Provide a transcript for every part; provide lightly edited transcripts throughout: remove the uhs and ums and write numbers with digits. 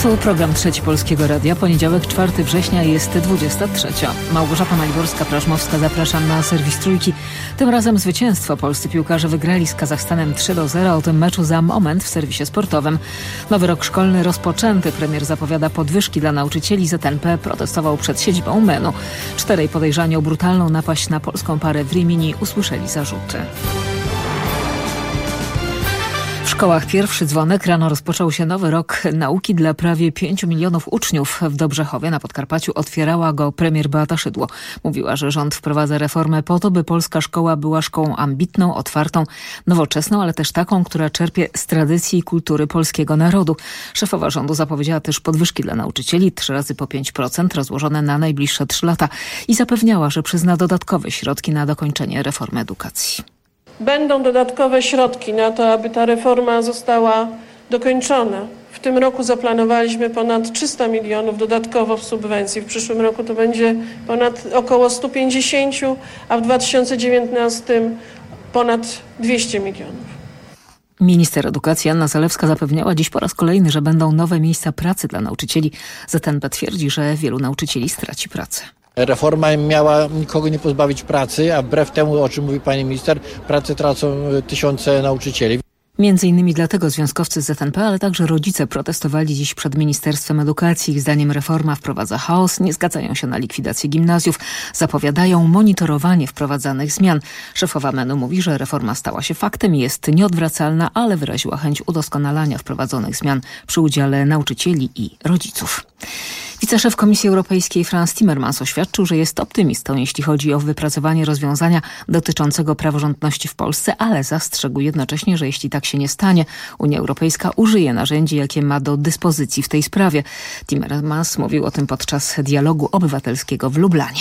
Tu program Trzeci Polskiego Radia. Poniedziałek, 4 września, jest 23. Małgorzata Maliborska-Prażmowska, zapraszam na serwis Trójki. Tym razem zwycięstwo. Polscy piłkarze wygrali z Kazachstanem 3-0. O tym meczu za moment w serwisie sportowym. Nowy rok szkolny rozpoczęty. Premier zapowiada podwyżki dla nauczycieli. ZNP protestował przed siedzibą MEN-u. 4 podejrzani o brutalną napaść na polską parę w Rimini usłyszeli zarzuty. W szkołach pierwszy dzwonek. Rano rozpoczął się nowy rok nauki dla prawie 5 milionów uczniów. W Dobrzechowie na Podkarpaciu otwierała go premier Beata Szydło. Mówiła, że rząd wprowadza reformę po to, by polska szkoła była szkołą ambitną, otwartą, nowoczesną, ale też taką, która czerpie z tradycji i kultury polskiego narodu. Szefowa rządu zapowiedziała też podwyżki dla nauczycieli, 3 razy po 5%, rozłożone na najbliższe 3 lata i zapewniała, że przyzna dodatkowe środki na dokończenie reformy edukacji. Będą dodatkowe środki na to, aby ta reforma została dokończona. W tym roku zaplanowaliśmy ponad 300 milionów dodatkowo w subwencji. W przyszłym roku to będzie około 150, a w 2019 ponad 200 milionów. Minister edukacji Anna Zalewska zapewniała dziś po raz kolejny, że będą nowe miejsca pracy dla nauczycieli. ZNP twierdzi, że wielu nauczycieli straci pracę. Reforma miała nikogo nie pozbawić pracy, a wbrew temu, o czym mówi pani minister, pracę tracą tysiące nauczycieli. Między innymi dlatego związkowcy z ZNP, ale także rodzice protestowali dziś przed Ministerstwem Edukacji. Ich zdaniem reforma wprowadza chaos, nie zgadzają się na likwidację gimnazjów, zapowiadają monitorowanie wprowadzanych zmian. Szefowa MEN-u mówi, że reforma stała się faktem i jest nieodwracalna, ale wyraziła chęć udoskonalania wprowadzonych zmian przy udziale nauczycieli i rodziców. Wiceszef Komisji Europejskiej Frans Timmermans oświadczył, że jest optymistą, jeśli chodzi o wypracowanie rozwiązania dotyczącego praworządności w Polsce, ale zastrzegł jednocześnie, że jeśli tak się nie stanie, Unia Europejska użyje narzędzi, jakie ma do dyspozycji w tej sprawie. Timmermans mówił o tym podczas dialogu obywatelskiego w Lublanie.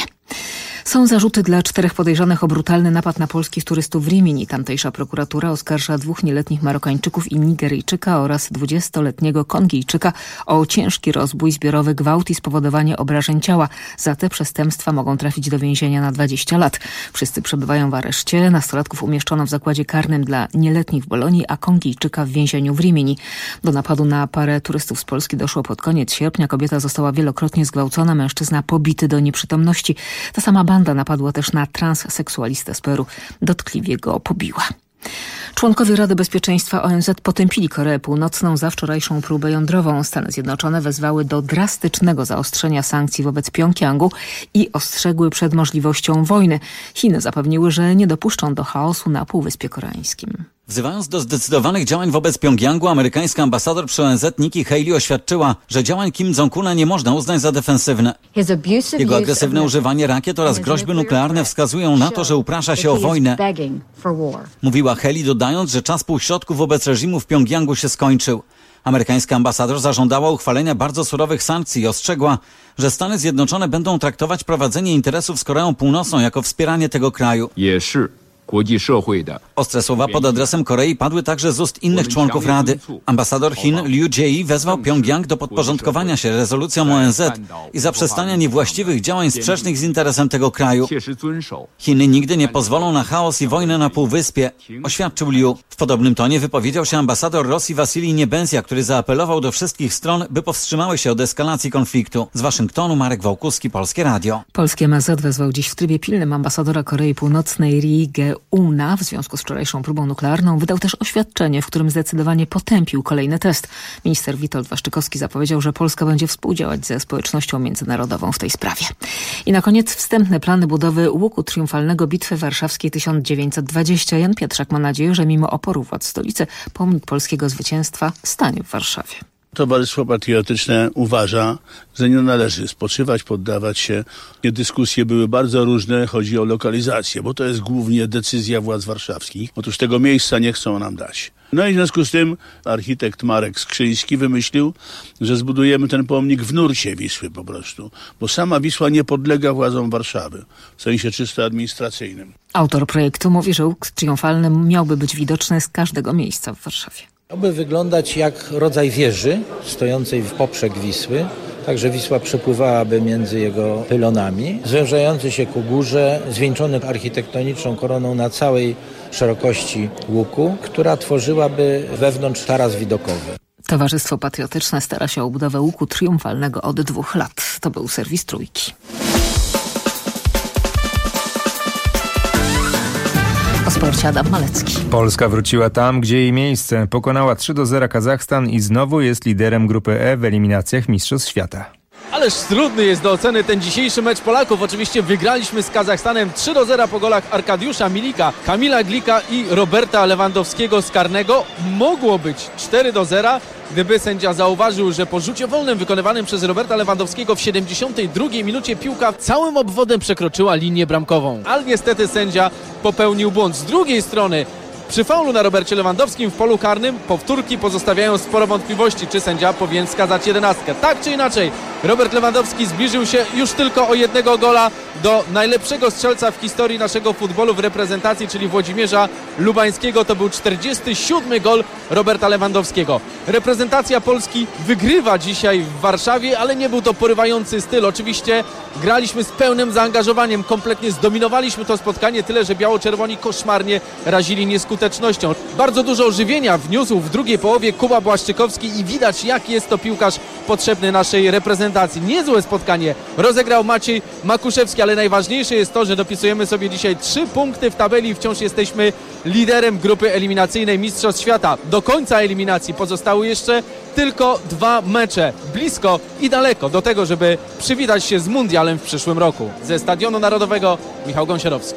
Są zarzuty dla 4 podejrzanych o brutalny napad na polskich turystów w Rimini. Tamtejsza prokuratura oskarża 2 nieletnich Marokańczyków i Nigeryjczyka oraz 20-letniego Kongijczyka o ciężki rozbój, zbiorowy gwałt i spowodowanie obrażeń ciała. Za te przestępstwa mogą trafić do więzienia na 20 lat. Wszyscy przebywają w areszcie. Nastolatków umieszczono w zakładzie karnym dla nieletnich w Bolonii, a Kongijczyka w więzieniu w Rimini. Do napadu na parę turystów z Polski doszło pod koniec sierpnia. Kobieta została wielokrotnie zgwałcona, mężczyzna pobity do nieprzytomności. Ta sama banda napadła też na transseksualistę z Peru. Dotkliwie go pobiła. Członkowie Rady Bezpieczeństwa ONZ potępili Koreę Północną za wczorajszą próbę jądrową. Stany Zjednoczone wezwały do drastycznego zaostrzenia sankcji wobec Pjongjangu i ostrzegły przed możliwością wojny. Chiny zapewniły, że nie dopuszczą do chaosu na Półwyspie Koreańskim. Wzywając do zdecydowanych działań wobec Pjongjangu, amerykańska ambasador przy ONZ Nikki Haley oświadczyła, że działań Kim Jong-una nie można uznać za defensywne. Jego agresywne używanie rakiet oraz groźby nuklearne wskazują na to, że uprasza się o wojnę. Mówiła Haley, dodając, że czas półśrodku wobec reżimu w Pjongjangu się skończył. Amerykańska ambasador zażądała uchwalenia bardzo surowych sankcji i ostrzegła, że Stany Zjednoczone będą traktować prowadzenie interesów z Koreą Północną jako wspieranie tego kraju. Ostre słowa pod adresem Korei padły także z ust innych członków Rady. Ambasador Chin Liu Jie wezwał Pjongjang do podporządkowania się rezolucjom ONZ i zaprzestania niewłaściwych działań sprzecznych z interesem tego kraju. Chiny nigdy nie pozwolą na chaos i wojnę na Półwyspie, oświadczył Liu. W podobnym tonie wypowiedział się ambasador Rosji Wasilij Niebenzja, który zaapelował do wszystkich stron, by powstrzymały się od eskalacji konfliktu. Z Waszyngtonu Marek Wałkuski, Polskie Radio. Polski MSZ wezwał dziś w trybie pilnym ambasadora Korei Północnej Ri Ge-una w związku z wczorajszą próbą nuklearną. Wydał też oświadczenie, w którym zdecydowanie potępił kolejny test. Minister Witold Waszczykowski zapowiedział, że Polska będzie współdziałać ze społecznością międzynarodową w tej sprawie. I na koniec wstępne plany budowy łuku triumfalnego Bitwy Warszawskiej 1920. Jan Pietrzak ma nadzieję, że mimo oporu władz stolicy pomnik polskiego zwycięstwa stanie w Warszawie. Towarzystwo Patriotyczne uważa, że nie należy spoczywać, poddawać się. Dyskusje były bardzo różne, chodzi o lokalizację, bo to jest głównie decyzja władz warszawskich. Otóż tego miejsca nie chcą nam dać. No i w związku z tym architekt Marek Skrzyński wymyślił, że zbudujemy ten pomnik w nurcie Wisły po prostu, bo sama Wisła nie podlega władzom Warszawy, w sensie czysto administracyjnym. Autor projektu mówi, że łuk triumfalny miałby być widoczny z każdego miejsca w Warszawie. Miałby wyglądać jak rodzaj wieży stojącej w poprzek Wisły, tak że Wisła przepływałaby między jego pylonami, zwężający się ku górze, zwieńczony architektoniczną koroną na całej szerokości łuku, która tworzyłaby wewnątrz taras widokowy. Towarzystwo Patriotyczne stara się o budowę łuku triumfalnego od 2 lat. To był serwis Trójki. O sporcie Adam Malecki. Polska wróciła tam, gdzie jej miejsce. Pokonała 3-0 Kazachstan i znowu jest liderem grupy E w eliminacjach Mistrzostw Świata. Ależ trudny jest do oceny ten dzisiejszy mecz Polaków. Oczywiście wygraliśmy z Kazachstanem 3-0 po golach Arkadiusza Milika, Kamila Glika i Roberta Lewandowskiego z karnego. Mogło być 4-0, gdyby sędzia zauważył, że po rzucie wolnym wykonywanym przez Roberta Lewandowskiego w 72 minucie piłka całym obwodem przekroczyła linię bramkową. Ale niestety sędzia popełnił błąd. Z drugiej strony przy faulu na Robercie Lewandowskim w polu karnym powtórki pozostawiają sporo wątpliwości, czy sędzia powinien skazać 11. Tak czy inaczej, Robert Lewandowski zbliżył się już tylko o 1 gola do najlepszego strzelca w historii naszego futbolu w reprezentacji, czyli Włodzimierza Lubańskiego. To był 47. gol Roberta Lewandowskiego. Reprezentacja Polski wygrywa dzisiaj w Warszawie, ale nie był to porywający styl. Oczywiście graliśmy z pełnym zaangażowaniem, kompletnie zdominowaliśmy to spotkanie, tyle że biało-czerwoni koszmarnie razili nieskutecznością. Bardzo dużo ożywienia wniósł w drugiej połowie Kuba Błaszczykowski i widać, jaki jest to piłkarz potrzebny naszej reprezentacji. Niezłe spotkanie rozegrał Maciej Makuszewski, ale najważniejsze jest to, że dopisujemy sobie dzisiaj 3 punkty w tabeli i wciąż jesteśmy liderem grupy eliminacyjnej Mistrzostw Świata. Do końca eliminacji pozostały jeszcze tylko 2 mecze. Blisko i daleko do tego, żeby przywitać się z mundialem w przyszłym roku. Ze Stadionu Narodowego Michał Gąsiorowski.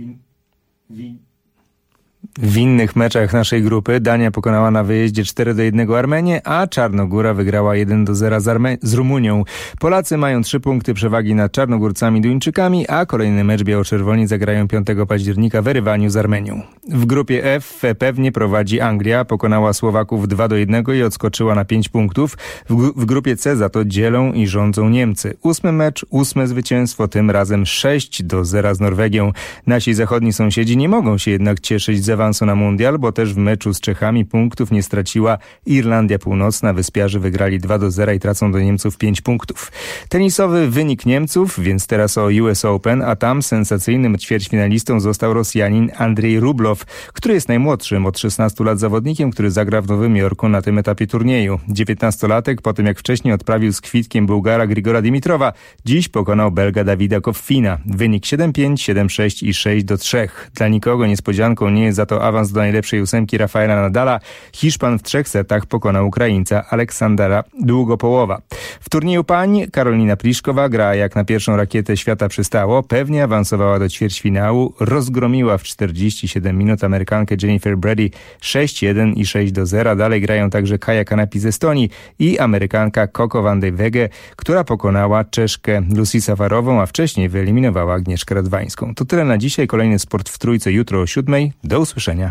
W innych meczach naszej grupy Dania pokonała na wyjeździe 4-1 Armenię, a Czarnogóra wygrała 1-0 z Rumunią. Polacy mają 3 punkty przewagi nad Czarnogórcami Duńczykami, a kolejny mecz biało-czerwoni zagrają 5 października w rywaniu z Armenią. W grupie F pewnie prowadzi Anglia, pokonała Słowaków 2-1 i odskoczyła na 5 punktów. W grupie C za to dzielą i rządzą Niemcy. 8 mecz, 8 zwycięstwo, tym razem 6-0 z Norwegią. Nasi zachodni sąsiedzi nie mogą się jednak cieszyć z awansu na mundial, bo też w meczu z Czechami punktów nie straciła Irlandia Północna. Wyspiarzy wygrali 2-0 i tracą do Niemców 5 punktów. Tenisowy wynik Niemców, więc teraz o US Open, a tam sensacyjnym ćwierćfinalistą został Rosjanin Andrzej Rublow, który jest najmłodszym od 16 lat zawodnikiem, który zagra w Nowym Jorku na tym etapie turnieju. 19-latek, po tym jak wcześniej odprawił z kwitkiem Bułgara Grigora Dimitrowa, dziś pokonał Belga Davida Koffina. Wynik 7-5, 7-6 i 6-3. Dla nikogo niespodzianką nie jest za to awans do najlepszej 8 Rafaela Nadala. Hiszpan w 3 setach pokonał Ukraińca Aleksandra Długopołowa. W turnieju pań Karolina Pliszkowa gra jak na pierwszą rakietę świata przystało. Pewnie awansowała do ćwierćfinału. Rozgromiła w 47 minut Amerykankę Jennifer Brady 6-1 i 6-0. Dalej grają także Kaja Kanepi z Estonii i Amerykanka Coco van de Wege, która pokonała Czeszkę Lucy Safarową, a wcześniej wyeliminowała Agnieszkę Radwańską. To tyle na dzisiaj. Kolejny sport w Trójce jutro o 7:00. Do usłyszenia.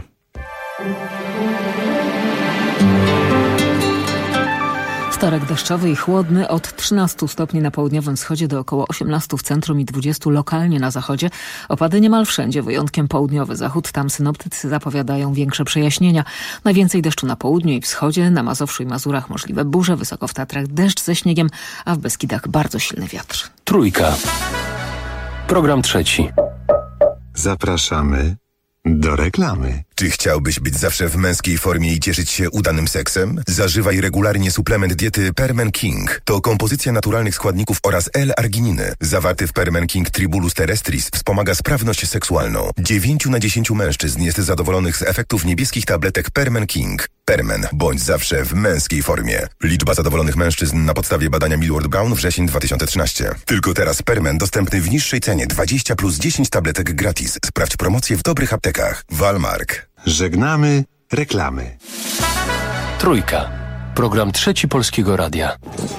Wtorek deszczowy i chłodny, od 13 stopni na południowym wschodzie do około 18 w centrum i 20 lokalnie na zachodzie. Opady niemal wszędzie, wyjątkiem południowy zachód. Tam synoptycy zapowiadają większe przejaśnienia. Najwięcej deszczu na południu i wschodzie, na Mazowszu i Mazurach możliwe burze, wysoko w Tatrach deszcz ze śniegiem, a w Beskidach bardzo silny wiatr. Trójka. Program trzeci. Zapraszamy do reklamy. Czy chciałbyś być zawsze w męskiej formie i cieszyć się udanym seksem? Zażywaj regularnie suplement diety Permen King. To kompozycja naturalnych składników oraz L-argininy. Zawarty w Permen King Tribulus terrestris wspomaga sprawność seksualną. 9 na 10 mężczyzn jest zadowolonych z efektów niebieskich tabletek Permen King. Permen. Bądź zawsze w męskiej formie. Liczba zadowolonych mężczyzn na podstawie badania Millward Brown wrzesień 2013. Tylko teraz Permen dostępny w niższej cenie 20 plus 10 tabletek gratis. Sprawdź promocję w dobrych aptekach. Walmark. Żegnamy reklamy. Trójka. Program trzeci Polskiego Radia.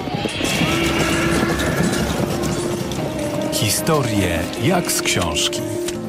Historie jak z książki.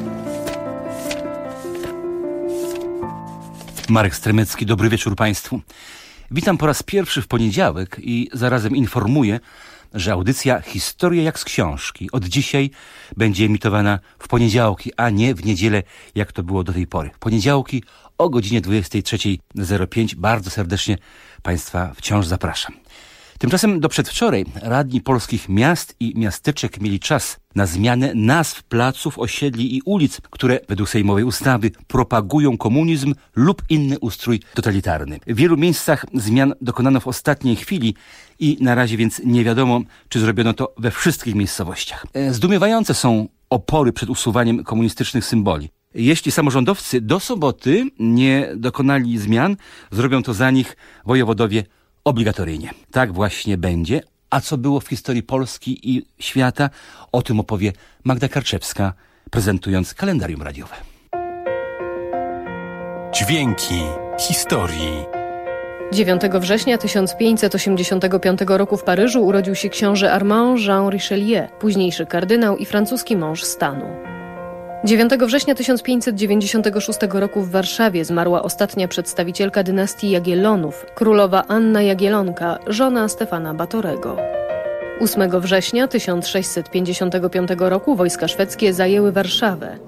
Marek Stremecki, dobry wieczór Państwu. Witam po raz pierwszy w poniedziałek i zarazem informuję, że audycja Historie jak z książki od dzisiaj będzie emitowana w poniedziałki, a nie w niedzielę, jak to było do tej pory. Poniedziałki o godzinie 23:05. Bardzo serdecznie Państwa wciąż zapraszam. Tymczasem do przedwczoraj radni polskich miast i miasteczek mieli czas na zmianę nazw placów, osiedli i ulic, które według sejmowej ustawy propagują komunizm lub inny ustrój totalitarny. W wielu miejscach zmian dokonano w ostatniej chwili i na razie więc nie wiadomo, czy zrobiono to we wszystkich miejscowościach. Zdumiewające są opory przed usuwaniem komunistycznych symboli. Jeśli samorządowcy do soboty nie dokonali zmian, zrobią to za nich wojewodowie obligatoryjnie. Tak właśnie będzie. A co było w historii Polski i świata? O tym opowie Magda Karczewska, prezentując kalendarium radiowe. Dźwięki historii. 9 września 1585 roku w Paryżu urodził się książę Armand Jean Richelieu, późniejszy kardynał i francuski mąż stanu. 9 września 1596 roku w Warszawie zmarła ostatnia przedstawicielka dynastii Jagiellonów, królowa Anna Jagiellonka, żona Stefana Batorego. 8 września 1655 roku wojska szwedzkie zajęły Warszawę.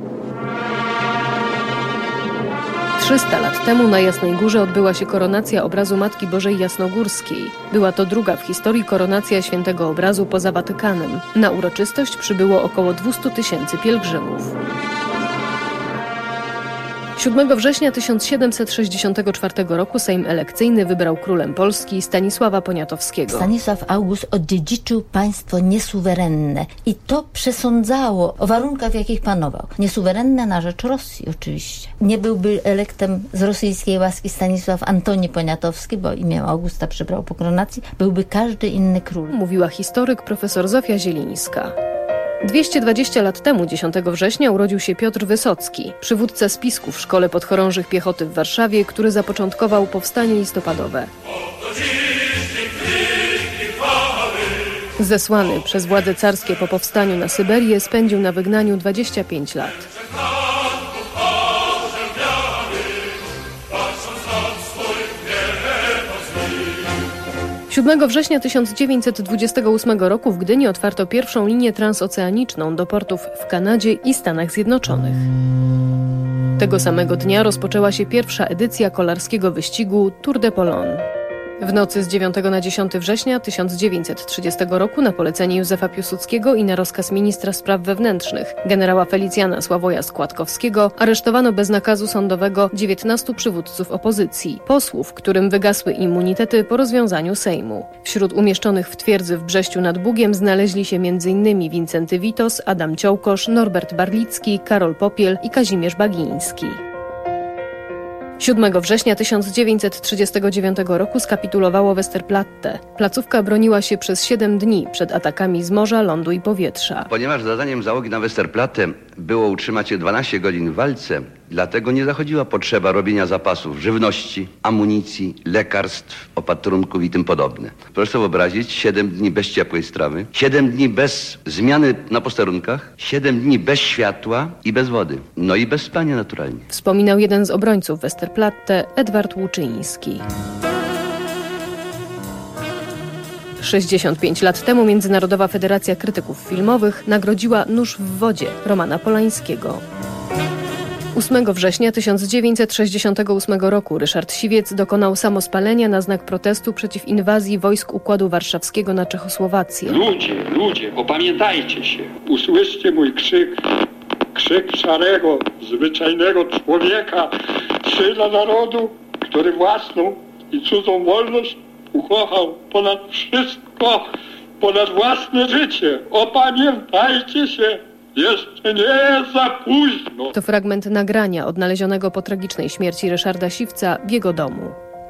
300 lat temu na Jasnej Górze odbyła się koronacja obrazu Matki Bożej Jasnogórskiej. Była to druga w historii koronacja świętego obrazu poza Watykanem. Na uroczystość przybyło około 200 000 pielgrzymów. 7 września 1764 roku Sejm elekcyjny wybrał królem Polski Stanisława Poniatowskiego. Stanisław August odziedziczył państwo niesuwerenne i to przesądzało o warunkach, w jakich panował. Niesuwerenne na rzecz Rosji oczywiście. Nie byłby elektem z rosyjskiej łaski Stanisław Antoni Poniatowski, bo imię Augusta przybrał po koronacji, byłby każdy inny król. Mówiła historyk profesor Zofia Zielińska. 220 lat temu, 10 września, urodził się Piotr Wysocki, przywódca spisku w Szkole Podchorążych Piechoty w Warszawie, który zapoczątkował powstanie listopadowe. Zesłany przez władze carskie po powstaniu na Syberię, spędził na wygnaniu 25 lat. 7 września 1928 roku w Gdyni otwarto pierwszą linię transoceaniczną do portów w Kanadzie i Stanach Zjednoczonych. Tego samego dnia rozpoczęła się pierwsza edycja kolarskiego wyścigu Tour de Pologne. W nocy z 9 na 10 września 1930 roku na polecenie Józefa Piłsudskiego i na rozkaz ministra spraw wewnętrznych generała Felicjana Sławoja Składkowskiego aresztowano bez nakazu sądowego 19 przywódców opozycji, posłów, którym wygasły immunitety po rozwiązaniu Sejmu. Wśród umieszczonych w twierdzy w Brześciu nad Bugiem znaleźli się m.in. Wincenty Witos, Adam Ciołkosz, Norbert Barlicki, Karol Popiel i Kazimierz Bagiński. 7 września 1939 roku skapitulowało Westerplatte. Placówka broniła się przez 7 dni przed atakami z morza, lądu i powietrza. Ponieważ zadaniem załogi na Westerplatte było utrzymać się 12 godzin w walce, dlatego nie zachodziła potrzeba robienia zapasów żywności, amunicji, lekarstw, opatrunków i tym podobne. Proszę sobie wyobrazić 7 dni bez ciepłej strawy, 7 dni bez zmiany na posterunkach, 7 dni bez światła i bez wody. No i bez spania naturalnie. Wspominał jeden z obrońców Westerplatte, Edward Łuczyński. 65 lat temu Międzynarodowa Federacja Krytyków Filmowych nagrodziła Nóż w wodzie Romana Polańskiego. 8 września 1968 roku Ryszard Siwiec dokonał samospalenia na znak protestu przeciw inwazji wojsk Układu Warszawskiego na Czechosłowację. Ludzie, opamiętajcie się, usłyszcie mój krzyk. Krzyk szarego, zwyczajnego człowieka, syna narodu, który własną i cudzą wolność ukochał ponad wszystko, ponad własne życie. Opamiętajcie się, jeszcze nie jest za późno. To fragment nagrania odnalezionego po tragicznej śmierci Ryszarda Siwca w jego domu.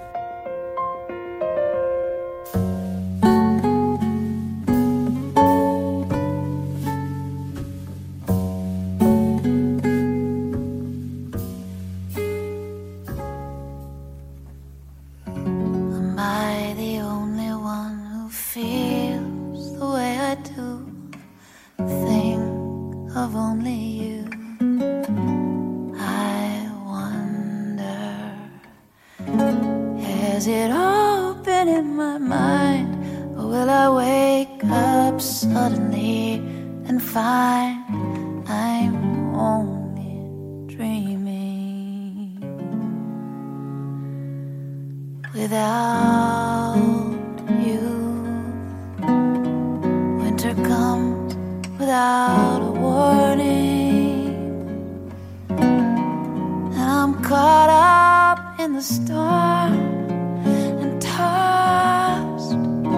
Of only you, I wonder, has it all been in my mind, or will I wake up suddenly and find I'm only dreaming without you? without a warning, and I'm caught up in the storm and tossed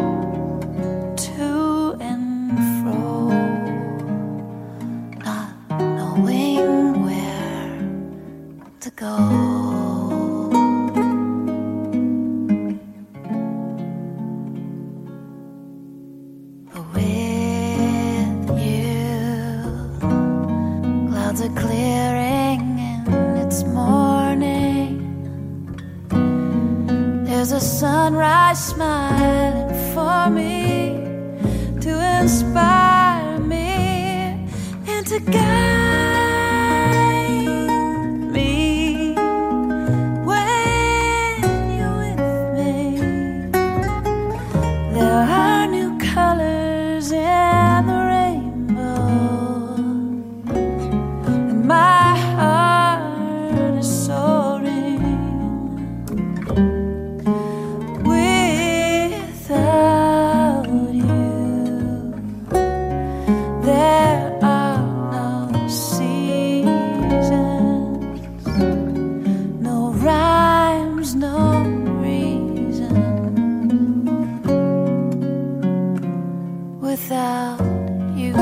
to and fro, not knowing where to go. Clearing and it's morning. There's a sunrise smiling for me to inspire me and to guide me when you're with me. There are new colors in the my heart is soaring without you. There are no seasons, no rhymes, no reason without you.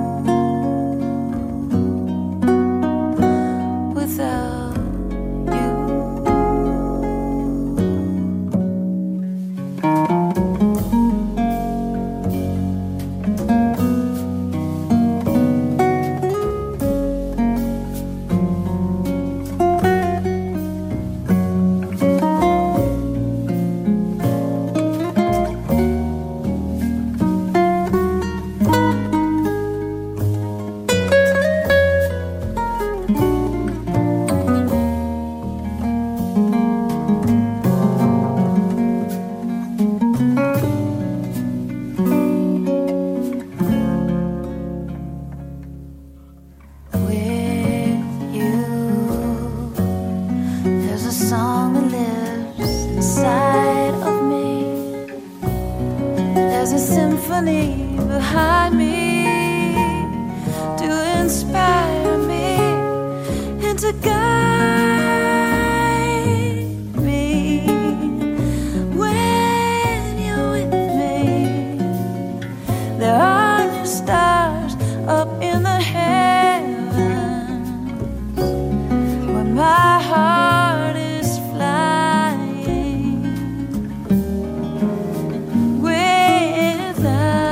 Behind me to inspire me and to guide me when you're with me. There are new stars up in the heavens where my heart is flying without.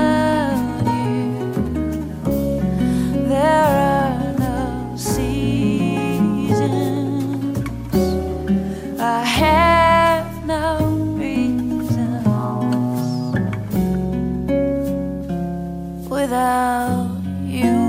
I have no reasons without you.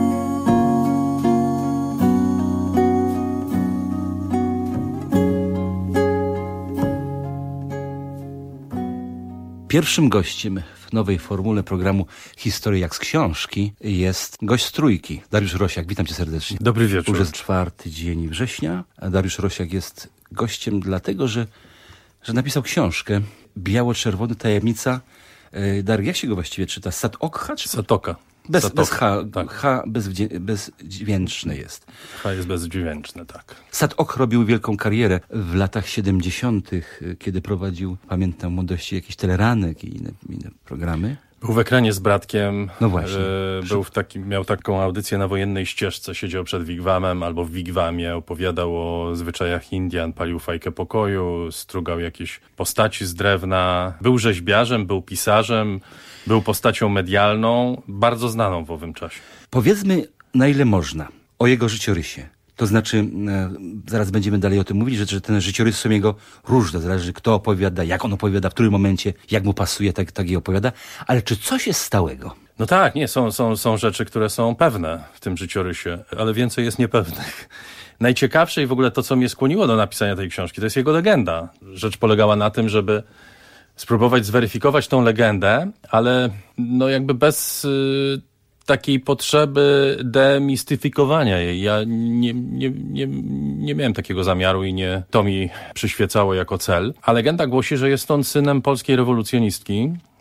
Pierwszym gościem w nowej formule programu Historia jak z książki jest gość z Trójki, Dariusz Rosiak. Witam cię serdecznie. Dobry wieczór. Już jest 4 dzień września, a Dariusz Rosiak jest gościem dlatego, że napisał książkę Biało-czerwony, tajemnica. Dariusz, jak się go właściwie czyta? Sat-okha? Satoka. Bez H, tak. H bezdźwięczne jest. H jest bezdźwięczne, tak. Sat-ok robił wielką karierę w latach 70., kiedy prowadził, pamiętam, młodości jakiś teleranek i inne programy. Był w Ekranie z Bratkiem. No właśnie. Miał taką audycję na Wojennej Ścieżce, siedział przed wigwamem albo w wigwamie, opowiadał o zwyczajach Indian, palił fajkę pokoju, strugał jakieś postaci z drewna. Był rzeźbiarzem, był pisarzem, był postacią medialną, bardzo znaną w owym czasie. Powiedzmy, na ile można, o jego życiorysie. To znaczy, zaraz będziemy dalej o tym mówić, że ten życiorys są jego różne. Zależy, kto opowiada, jak on opowiada, w którym momencie, jak mu pasuje, tak i opowiada. Ale czy coś jest stałego? No tak, nie, są rzeczy, które są pewne w tym życiorysie, ale więcej jest niepewnych. Najciekawsze i w ogóle to, co mnie skłoniło do napisania tej książki, to jest jego legenda. Rzecz polegała na tym, żeby spróbować zweryfikować tą legendę, ale no jakby bez takiej potrzeby demistyfikowania jej. Ja nie miałem takiego zamiaru i nie to mi przyświecało jako cel. A legenda głosi, że jest on synem polskiej rewolucjonistki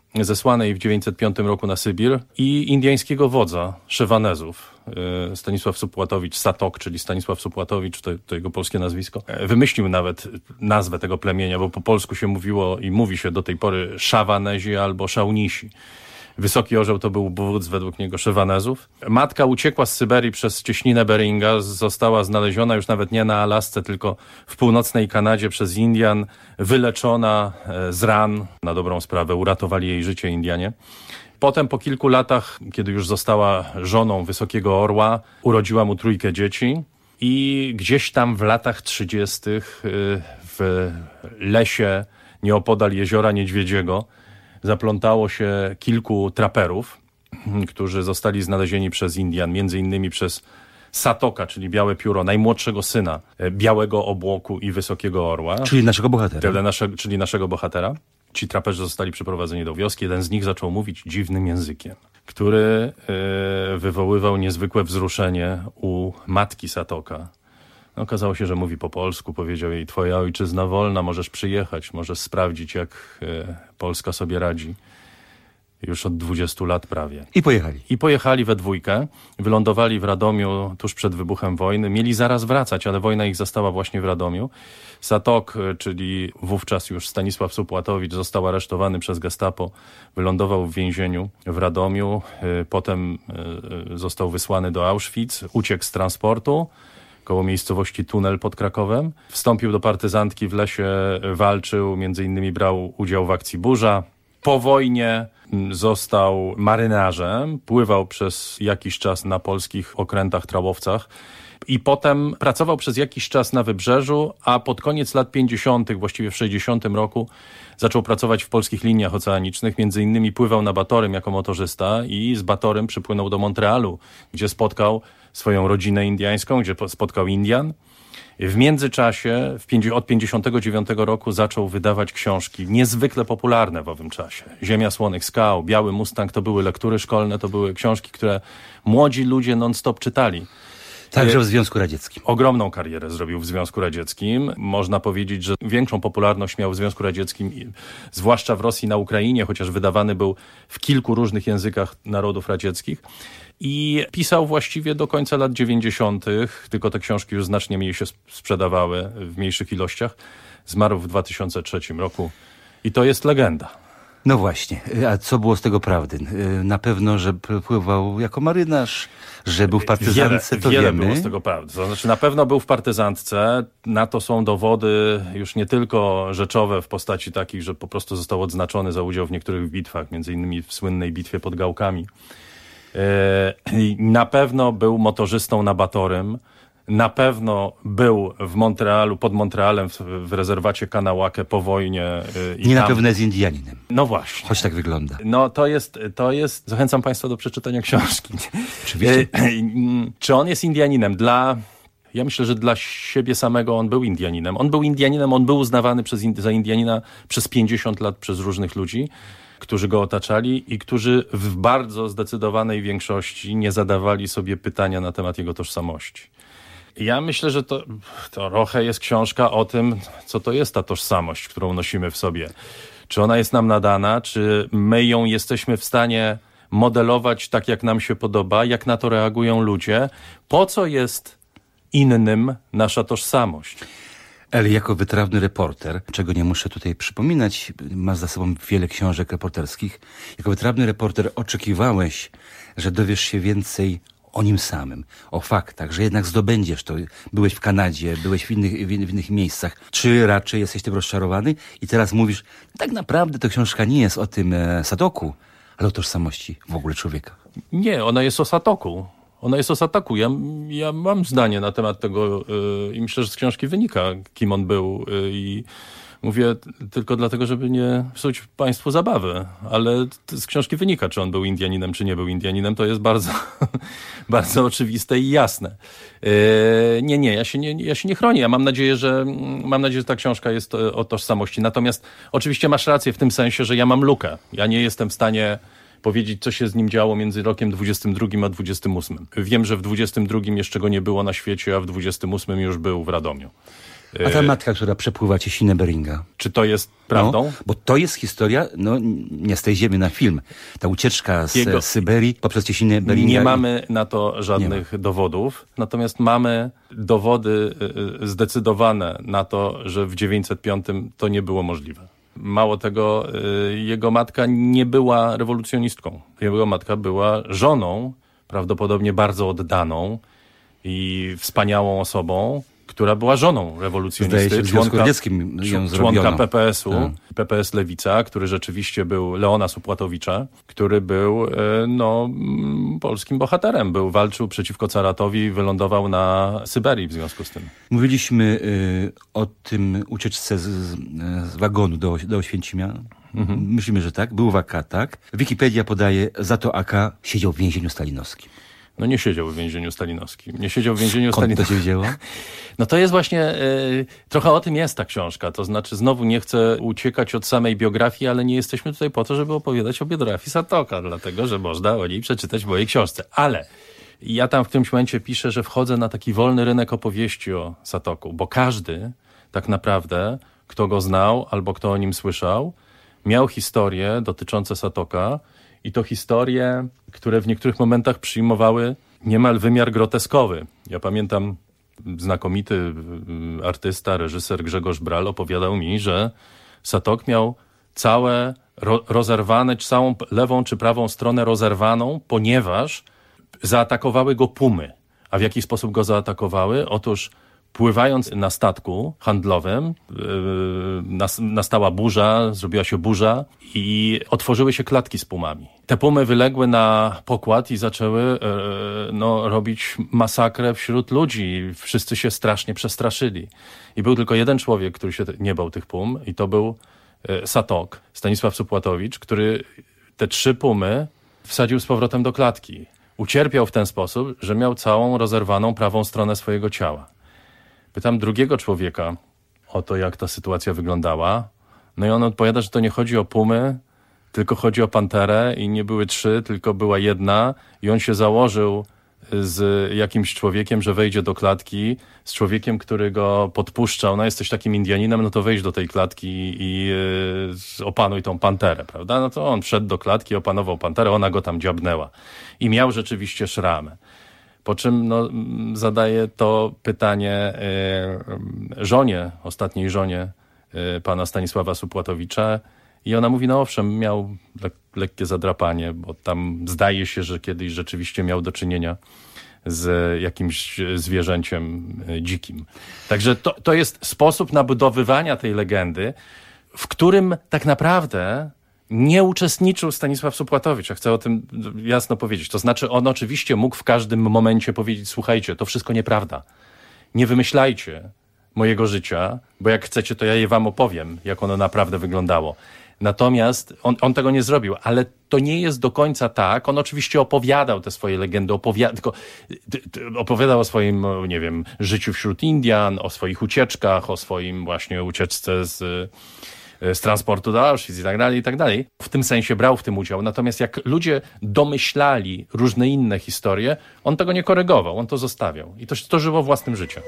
zesłanej w 905 roku na Sybir i indyjskiego wodza Szewanezów. Stanisław Supłatowicz, Satok, czyli Stanisław Supłatowicz, to jego polskie nazwisko, wymyślił nawet nazwę tego plemienia, bo po polsku się mówiło i mówi się do tej pory Szawanezi albo Szaunisi. Wysoki Orzeł to był wódz według niego Szewanezów. Matka uciekła z Syberii przez cieśninę Beringa, została znaleziona już nawet nie na Alasce, tylko w północnej Kanadzie przez Indian, wyleczona z ran, na dobrą sprawę, uratowali jej życie Indianie. Potem po kilku latach, kiedy już została żoną Wysokiego Orła, urodziła mu 3 dzieci i gdzieś tam w latach 30. w lesie nieopodal Jeziora Niedźwiedziego zaplątało się kilku traperów, którzy zostali znalezieni przez Indian, między innymi przez Satoka, czyli Białe Pióro, najmłodszego syna Białego Obłoku i Wysokiego Orła. Czyli naszego bohatera. Czyli naszego bohatera. Ci traperzy zostali przyprowadzeni do wioski. Jeden z nich zaczął mówić dziwnym językiem, który wywoływał niezwykłe wzruszenie u matki Satoka. Okazało się, że mówi po polsku. Powiedział jej: twoja ojczyzna wolna, możesz przyjechać, możesz sprawdzić, jak Polska sobie radzi. Już od 20 lat prawie. I pojechali we dwójkę. Wylądowali w Radomiu tuż przed wybuchem wojny. Mieli zaraz wracać, ale wojna ich zastała właśnie w Radomiu. Satok, czyli wówczas już Stanisław Supłatowicz, został aresztowany przez Gestapo. Wylądował w więzieniu w Radomiu. Potem został wysłany do Auschwitz. Uciekł z transportu koło miejscowości Tunel pod Krakowem. Wstąpił do partyzantki w lesie, walczył, między innymi brał udział w akcji Burza. Po wojnie został marynarzem, pływał przez jakiś czas na polskich okrętach, trałowcach i potem pracował przez jakiś czas na Wybrzeżu, a pod koniec lat 50., właściwie w 60 roku, zaczął pracować w polskich liniach oceanicznych. Między innymi pływał na Batorym jako motorzysta i z Batorym przypłynął do Montrealu, gdzie spotkał swoją rodzinę indiańską, gdzie spotkał Indian. W międzyczasie, od 59 roku zaczął wydawać książki niezwykle popularne w owym czasie. Ziemia Słonych Skał, Biały Mustang to były lektury szkolne, to były książki, które młodzi ludzie non-stop czytali. Także w Związku Radzieckim. Ogromną karierę zrobił w Związku Radzieckim. Można powiedzieć, że większą popularność miał w Związku Radzieckim, zwłaszcza w Rosji, na Ukrainie, chociaż wydawany był w kilku różnych językach narodów radzieckich. I pisał właściwie do końca lat 90., tylko te książki już znacznie mniej się sprzedawały w mniejszych ilościach. Zmarł w 2003 roku i to jest legenda. No właśnie, a co było z tego prawdy? Na pewno, że pływał jako marynarz, że był w partyzantce, to wiele wiemy. Było z tego prawdy. To znaczy, na pewno był w partyzantce, na to są dowody już nie tylko rzeczowe w postaci takich, że po prostu został odznaczony za udział w niektórych bitwach, między innymi w słynnej bitwie pod Gałkami. Na pewno był motorzystą na Batorym, na pewno był w Montrealu, pod Montrealem w rezerwacie Kanałake po wojnie. Nie na pewno jest Indianinem. No właśnie. Choć tak wygląda. No to jest, zachęcam Państwa do przeczytania książki. Oczywiście. Czy on jest Indianinem? Ja myślę, że dla siebie samego on był Indianinem. On był uznawany za Indianina przez 50 lat przez różnych ludzi, którzy go otaczali i którzy w bardzo zdecydowanej większości nie zadawali sobie pytania na temat jego tożsamości. Ja myślę, że to trochę jest książka o tym, co to jest ta tożsamość, którą nosimy w sobie. Czy ona jest nam nadana, czy my ją jesteśmy w stanie modelować tak, jak nam się podoba, jak na to reagują ludzie. Po co jest innym nasza tożsamość? Ale jako wytrawny reporter, czego nie muszę tutaj przypominać, masz za sobą wiele książek reporterskich. Jako wytrawny reporter oczekiwałeś, że dowiesz się więcej o nim samym, o faktach, że jednak zdobędziesz to. Byłeś w Kanadzie, byłeś w innych miejscach. Czy raczej jesteś tym rozczarowany i teraz mówisz, tak naprawdę to książka nie jest o tym Satoku, ale o tożsamości w ogóle człowieka. Nie, ona jest o Satoku. Ja mam zdanie na temat tego i myślę, że z książki wynika, kim on był i mówię tylko dlatego, żeby nie psuć Państwu zabawy, ale z książki wynika, czy on był Indianinem, czy nie był Indianinem. To jest bardzo, bardzo oczywiste i jasne. Ja się nie chronię. Ja mam nadzieję, że ta książka jest o tożsamości. Natomiast oczywiście masz rację w tym sensie, że ja mam lukę. Ja nie jestem w stanie powiedzieć, co się z nim działo między rokiem 22 a 28. Wiem, że w 22 jeszcze go nie było na świecie, a w 28 już był w Radomiu. A ta matka, która przepływa cieśninę Beringa. Czy to jest prawdą? No, bo to jest historia, nie z tej ziemi na film. Ta ucieczka z Syberii poprzez cieśninę Beringa. Nie mamy na to żadnych dowodów, natomiast mamy dowody zdecydowane na to, że w 905 to nie było możliwe. Mało tego, jego matka nie była rewolucjonistką. Jego matka była żoną, prawdopodobnie bardzo oddaną i wspaniałą osobą, która była żoną rewolucjonisty, członka PPS-u, PPS Lewica, który rzeczywiście był Leona Supłatowicza, który był polskim bohaterem. Walczył przeciwko caratowi i wylądował na Syberii w związku z tym. Mówiliśmy o tym ucieczce z wagonu do Oświęcimia. Myślimy, że tak. Był w AK, tak? Wikipedia podaje, za to AK siedział w więzieniu stalinowskim. No nie siedział w więzieniu stalinowskim. Nie siedział w więzieniu stalinowskim. Skąd to się wzięło? No to jest właśnie, trochę o tym jest ta książka. To znaczy, znowu nie chcę uciekać od samej biografii, ale nie jesteśmy tutaj po to, żeby opowiadać o biografii Satoka, dlatego, że można o niej przeczytać w mojej książce. Ale ja tam w którymś momencie piszę, że wchodzę na taki wolny rynek opowieści o Satoku, bo każdy tak naprawdę, kto go znał albo kto o nim słyszał, miał historie dotyczące Satoka i to historie, które w niektórych momentach przyjmowały niemal wymiar groteskowy. Ja pamiętam, znakomity artysta, reżyser Grzegorz Bral opowiadał mi, że Satok miał całe rozerwane, czy całą lewą czy prawą stronę rozerwaną, ponieważ zaatakowały go pumy. A w jaki sposób go zaatakowały? Otóż pływając na statku handlowym, nastała burza, zrobiła się burza i otworzyły się klatki z pumami. Te pumy wyległy na pokład i zaczęły robić masakrę wśród ludzi. Wszyscy się strasznie przestraszyli. I był tylko jeden człowiek, który się nie bał tych pum i to był Satok, Stanisław Supłatowicz, który te 3 pumy wsadził z powrotem do klatki. Ucierpiał w ten sposób, że miał całą rozerwaną prawą stronę swojego ciała. Pytam drugiego człowieka o to, jak ta sytuacja wyglądała. No i on odpowiada, że to nie chodzi o pumy, tylko chodzi o panterę i nie były 3, tylko była 1 i on się założył z jakimś człowiekiem, że wejdzie do klatki, z człowiekiem, który go podpuszczał. No jesteś takim Indianinem, no to wejdź do tej klatki i opanuj tą panterę, prawda? No to on wszedł do klatki, opanował panterę, ona go tam dziabnęła. I miał rzeczywiście szramę. Po czym zadaje to pytanie ostatniej żonie pana Stanisława Supłatowicza i ona mówi, no owszem, miał lekkie zadrapanie, bo tam zdaje się, że kiedyś rzeczywiście miał do czynienia z jakimś zwierzęciem dzikim. Także to jest sposób nabudowywania tej legendy, w którym tak naprawdę nie uczestniczył Stanisław Supłatowicz. Ja chcę o tym jasno powiedzieć. To znaczy on oczywiście mógł w każdym momencie powiedzieć, słuchajcie, to wszystko nieprawda. Nie wymyślajcie mojego życia, bo jak chcecie, to ja je wam opowiem, jak ono naprawdę wyglądało. Natomiast on tego nie zrobił, ale to nie jest do końca tak. On oczywiście opowiadał te swoje legendy, opowiadał o swoim, nie wiem, życiu wśród Indian, o swoich ucieczkach, o swoim właśnie ucieczce z transportu do Auschwitz i tak dalej. W tym sensie brał w tym udział. Natomiast jak ludzie domyślali różne inne historie, on tego nie korygował, on to zostawiał. I to żyło własnym życiem.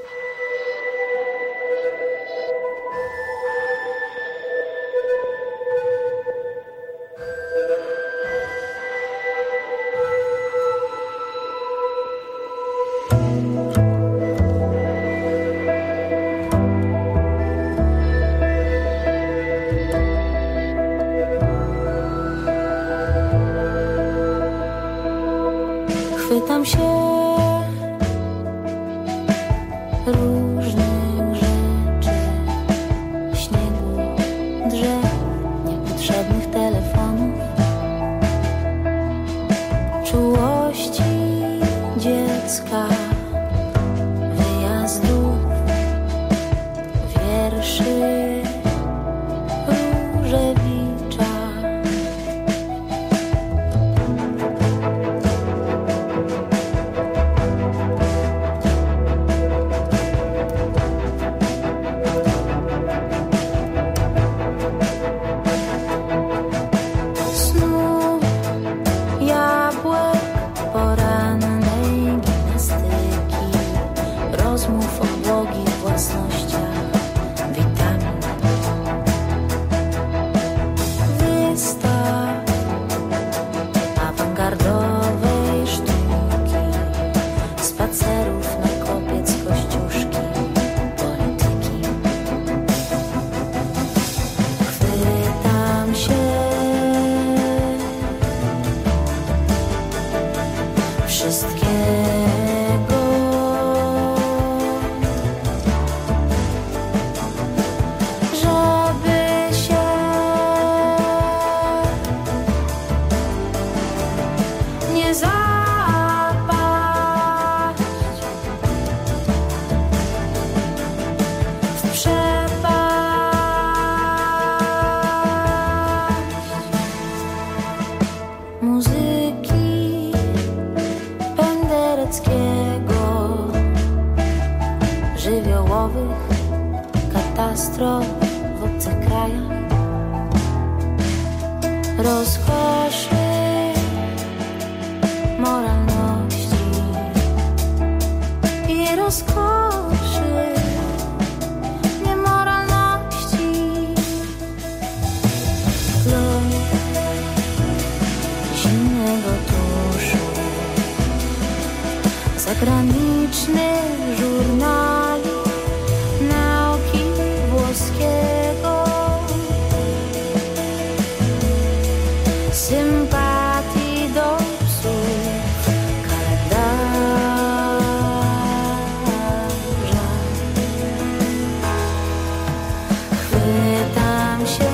Chwytam się różnych rzeczy, śniegu, drzew, niepotrzebnych telefonów, czułości dziecka, wyjazdów, wierszy Różewicza. rozkoszy, moralności i rozkoszy, niemoralności. Plon zimnego tuszu, zagranicznych żurnali, nauki włoskiego, sympatii do psów, kalendarza. Chwytam się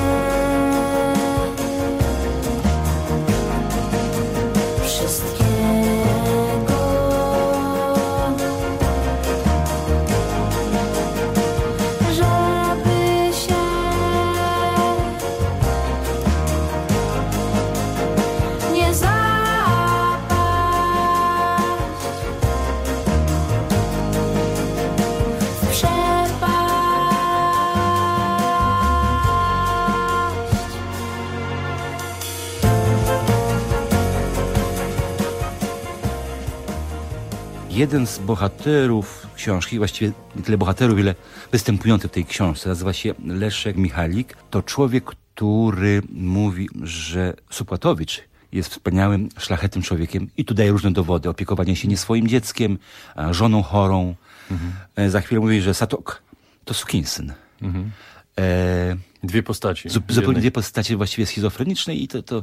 wszystkiego, żeby się nie zapaść w przepaść. Jeden z bohaterów książki, właściwie nie tyle bohaterów, ile występujący w tej książce, nazywa się Leszek Michalik. To człowiek, który mówi, że Supłatowicz jest wspaniałym, szlachetnym człowiekiem i tu daje różne dowody. Opiekowanie się nie swoim dzieckiem, a żoną chorą. Za chwilę mówi, że Satok to sukinsyn. Dwie postaci. Zupełnie dwie postacie właściwie schizofreniczne i to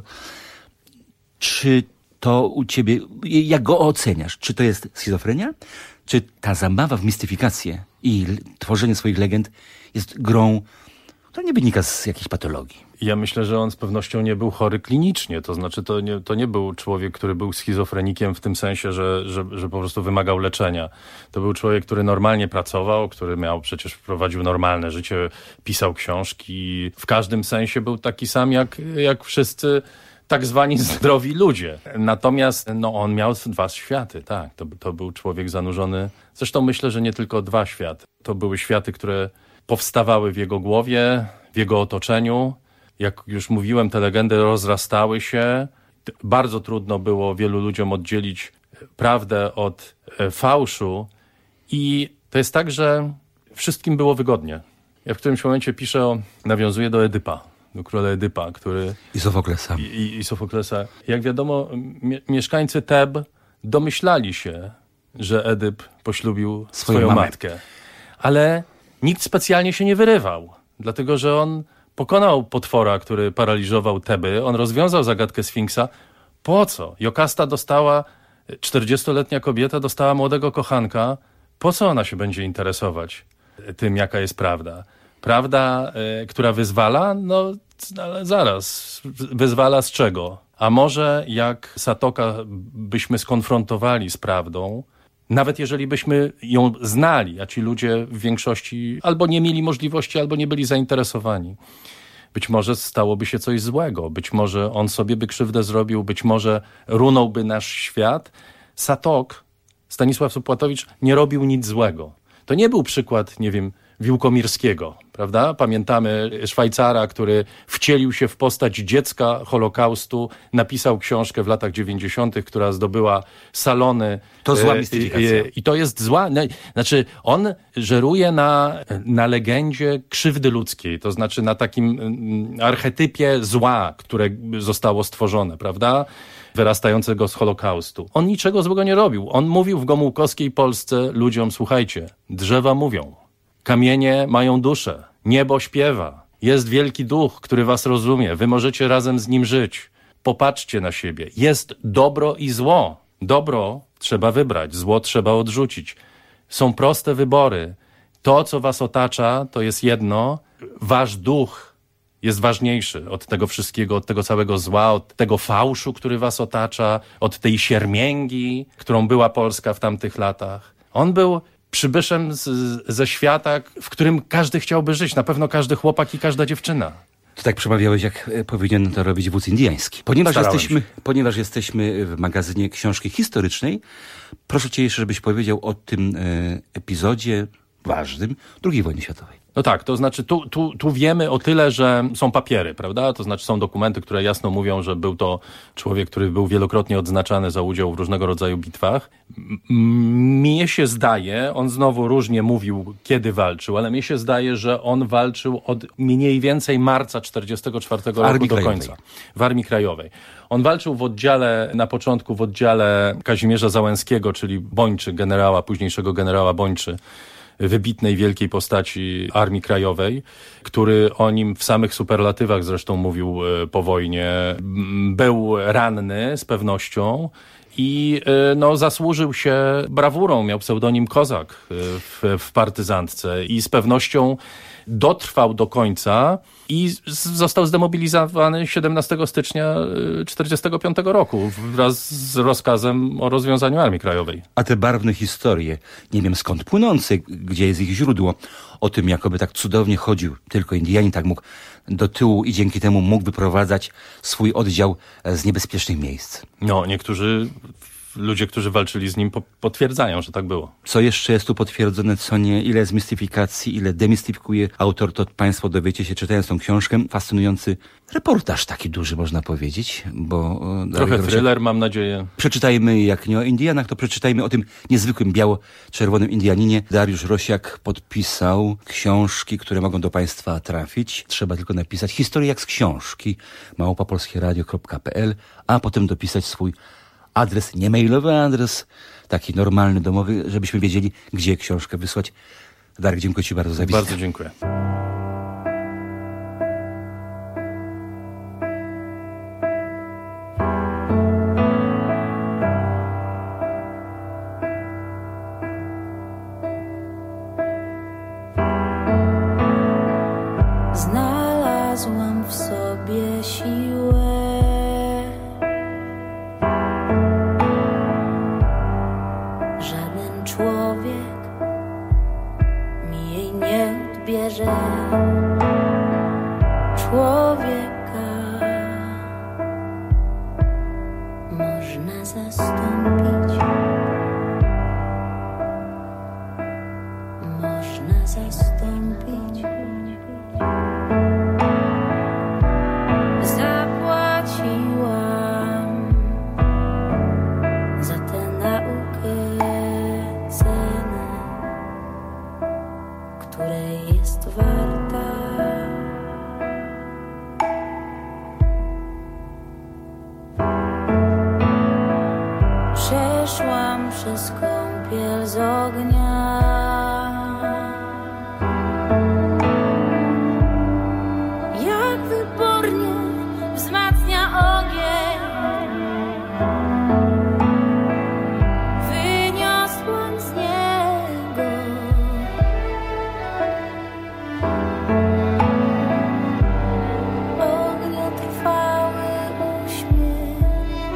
czy to u ciebie, jak go oceniasz? Czy to jest schizofrenia? Czy ta zabawa w mistyfikację i tworzenie swoich legend jest grą, która nie wynika z jakiejś patologii? Ja myślę, że on z pewnością nie był chory klinicznie. To znaczy, to nie był człowiek, który był schizofrenikiem w tym sensie, że po prostu wymagał leczenia. To był człowiek, który normalnie pracował, który prowadził normalne życie, pisał książki. W każdym sensie był taki sam jak wszyscy tak zwani zdrowi ludzie. Natomiast on miał dwa światy, tak. To był człowiek zanurzony. Zresztą myślę, że nie tylko dwa światy. To były światy, które powstawały w jego głowie, w jego otoczeniu. Jak już mówiłem, te legendy rozrastały się. Bardzo trudno było wielu ludziom oddzielić prawdę od fałszu. I to jest tak, że wszystkim było wygodnie. Ja w którymś momencie nawiązuję do Edypa, do króla Edypa, który... I Sofoklesa. I Sofoklesa. Jak wiadomo, mieszkańcy Teb domyślali się, że Edyp poślubił swoją matkę. Ale nikt specjalnie się nie wyrywał, dlatego że on pokonał potwora, który paraliżował Teby. On rozwiązał zagadkę Sfinksa. Po co? Jokasta dostała, 40-letnia kobieta dostała młodego kochanka. Po co ona się będzie interesować tym, jaka jest prawda? Prawda, która wyzwala? No, ale zaraz. Wyzwala z czego? A może jak Satoka byśmy skonfrontowali z prawdą, nawet jeżeli byśmy ją znali, a ci ludzie w większości albo nie mieli możliwości, albo nie byli zainteresowani. Być może stałoby się coś złego, być może on sobie by krzywdę zrobił, być może runąłby nasz świat. Satok, Stanisław Supłatowicz, nie robił nic złego. To nie był przykład, nie wiem, Wiłkomirskiego, prawda? Pamiętamy Szwajcara, który wcielił się w postać dziecka Holokaustu, napisał książkę w latach 90., która zdobyła salony. To zła mistyfikacja. I to jest zła. Znaczy, on żeruje na legendzie krzywdy ludzkiej, to znaczy na takim archetypie zła, które zostało stworzone, prawda? Wyrastającego z Holokaustu. On niczego złego nie robił. On mówił w gomułkowskiej Polsce ludziom, słuchajcie, drzewa mówią. Kamienie mają duszę, niebo śpiewa, jest wielki duch, który was rozumie, wy możecie razem z nim żyć. Popatrzcie na siebie, jest dobro i zło. Dobro trzeba wybrać, zło trzeba odrzucić. Są proste wybory. To, co was otacza, to jest jedno. Wasz duch jest ważniejszy od tego wszystkiego, od tego całego zła, od tego fałszu, który was otacza, od tej siermięgi, którą była Polska w tamtych latach. On był przybyszem ze świata, w którym każdy chciałby żyć. Na pewno każdy chłopak i każda dziewczyna. To tak przemawiałeś, jak powinien to robić wódz indyjski. Ponieważ jesteśmy w magazynie książki historycznej, proszę cię jeszcze, żebyś powiedział o tym epizodzie ważnym II wojny światowej. No tak, to znaczy tu wiemy o tyle, że są papiery, prawda? To znaczy są dokumenty, które jasno mówią, że był to człowiek, który był wielokrotnie odznaczany za udział w różnego rodzaju bitwach. Mnie się zdaje, on znowu różnie mówił, kiedy walczył, ale mnie się zdaje, że on walczył od mniej więcej marca 1944 roku do końca. W Armii Krajowej. On walczył na początku w oddziale Kazimierza Załęskiego, czyli Bończy, późniejszego generała Bończy, wybitnej, wielkiej postaci Armii Krajowej, który o nim w samych superlatywach zresztą mówił po wojnie. Był ranny z pewnością i zasłużył się brawurą, miał pseudonim Kozak w partyzantce i z pewnością dotrwał do końca i został zdemobilizowany 17 stycznia 1945 roku wraz z rozkazem o rozwiązaniu Armii Krajowej. A te barwne historie, nie wiem skąd płynące, gdzie jest ich źródło, o tym jakoby tak cudownie chodził, tylko Indianin tak mógł do tyłu i dzięki temu mógł wyprowadzać swój oddział z niebezpiecznych miejsc. No, niektórzy ludzie, którzy walczyli z nim, potwierdzają, że tak było. Co jeszcze jest tu potwierdzone, co nie, ile jest mistyfikacji, ile demistyfikuje autor, to państwo dowiecie się, czytając tą książkę. Fascynujący reportaż, taki duży, można powiedzieć, bo... Trochę thriller, mam nadzieję. Przeczytajmy, jak nie o Indianach, to przeczytajmy o tym niezwykłym biało-czerwonym Indianinie. Dariusz Rosiak podpisał książki, które mogą do państwa trafić. Trzeba tylko napisać historię jak z książki, @polskieradio.pl, a potem dopisać swój adres, nie mailowy adres, taki normalny, domowy, żebyśmy wiedzieli, gdzie książkę wysłać. Darek, dziękuję ci bardzo za wizytę. Bardzo dziękuję. Znalazłam w sobie siłę, żaden człowiek mi jej nie odbierze. Człowieka można zastąpić, można zastąpić. Zapłaciłam za tę naukę cenę, której jest warta. Przeszłam przez kąpiel z ognia, jak wybornie wzmacnia ogień. Wyniosłam z niego ogniotrwały uśmiech.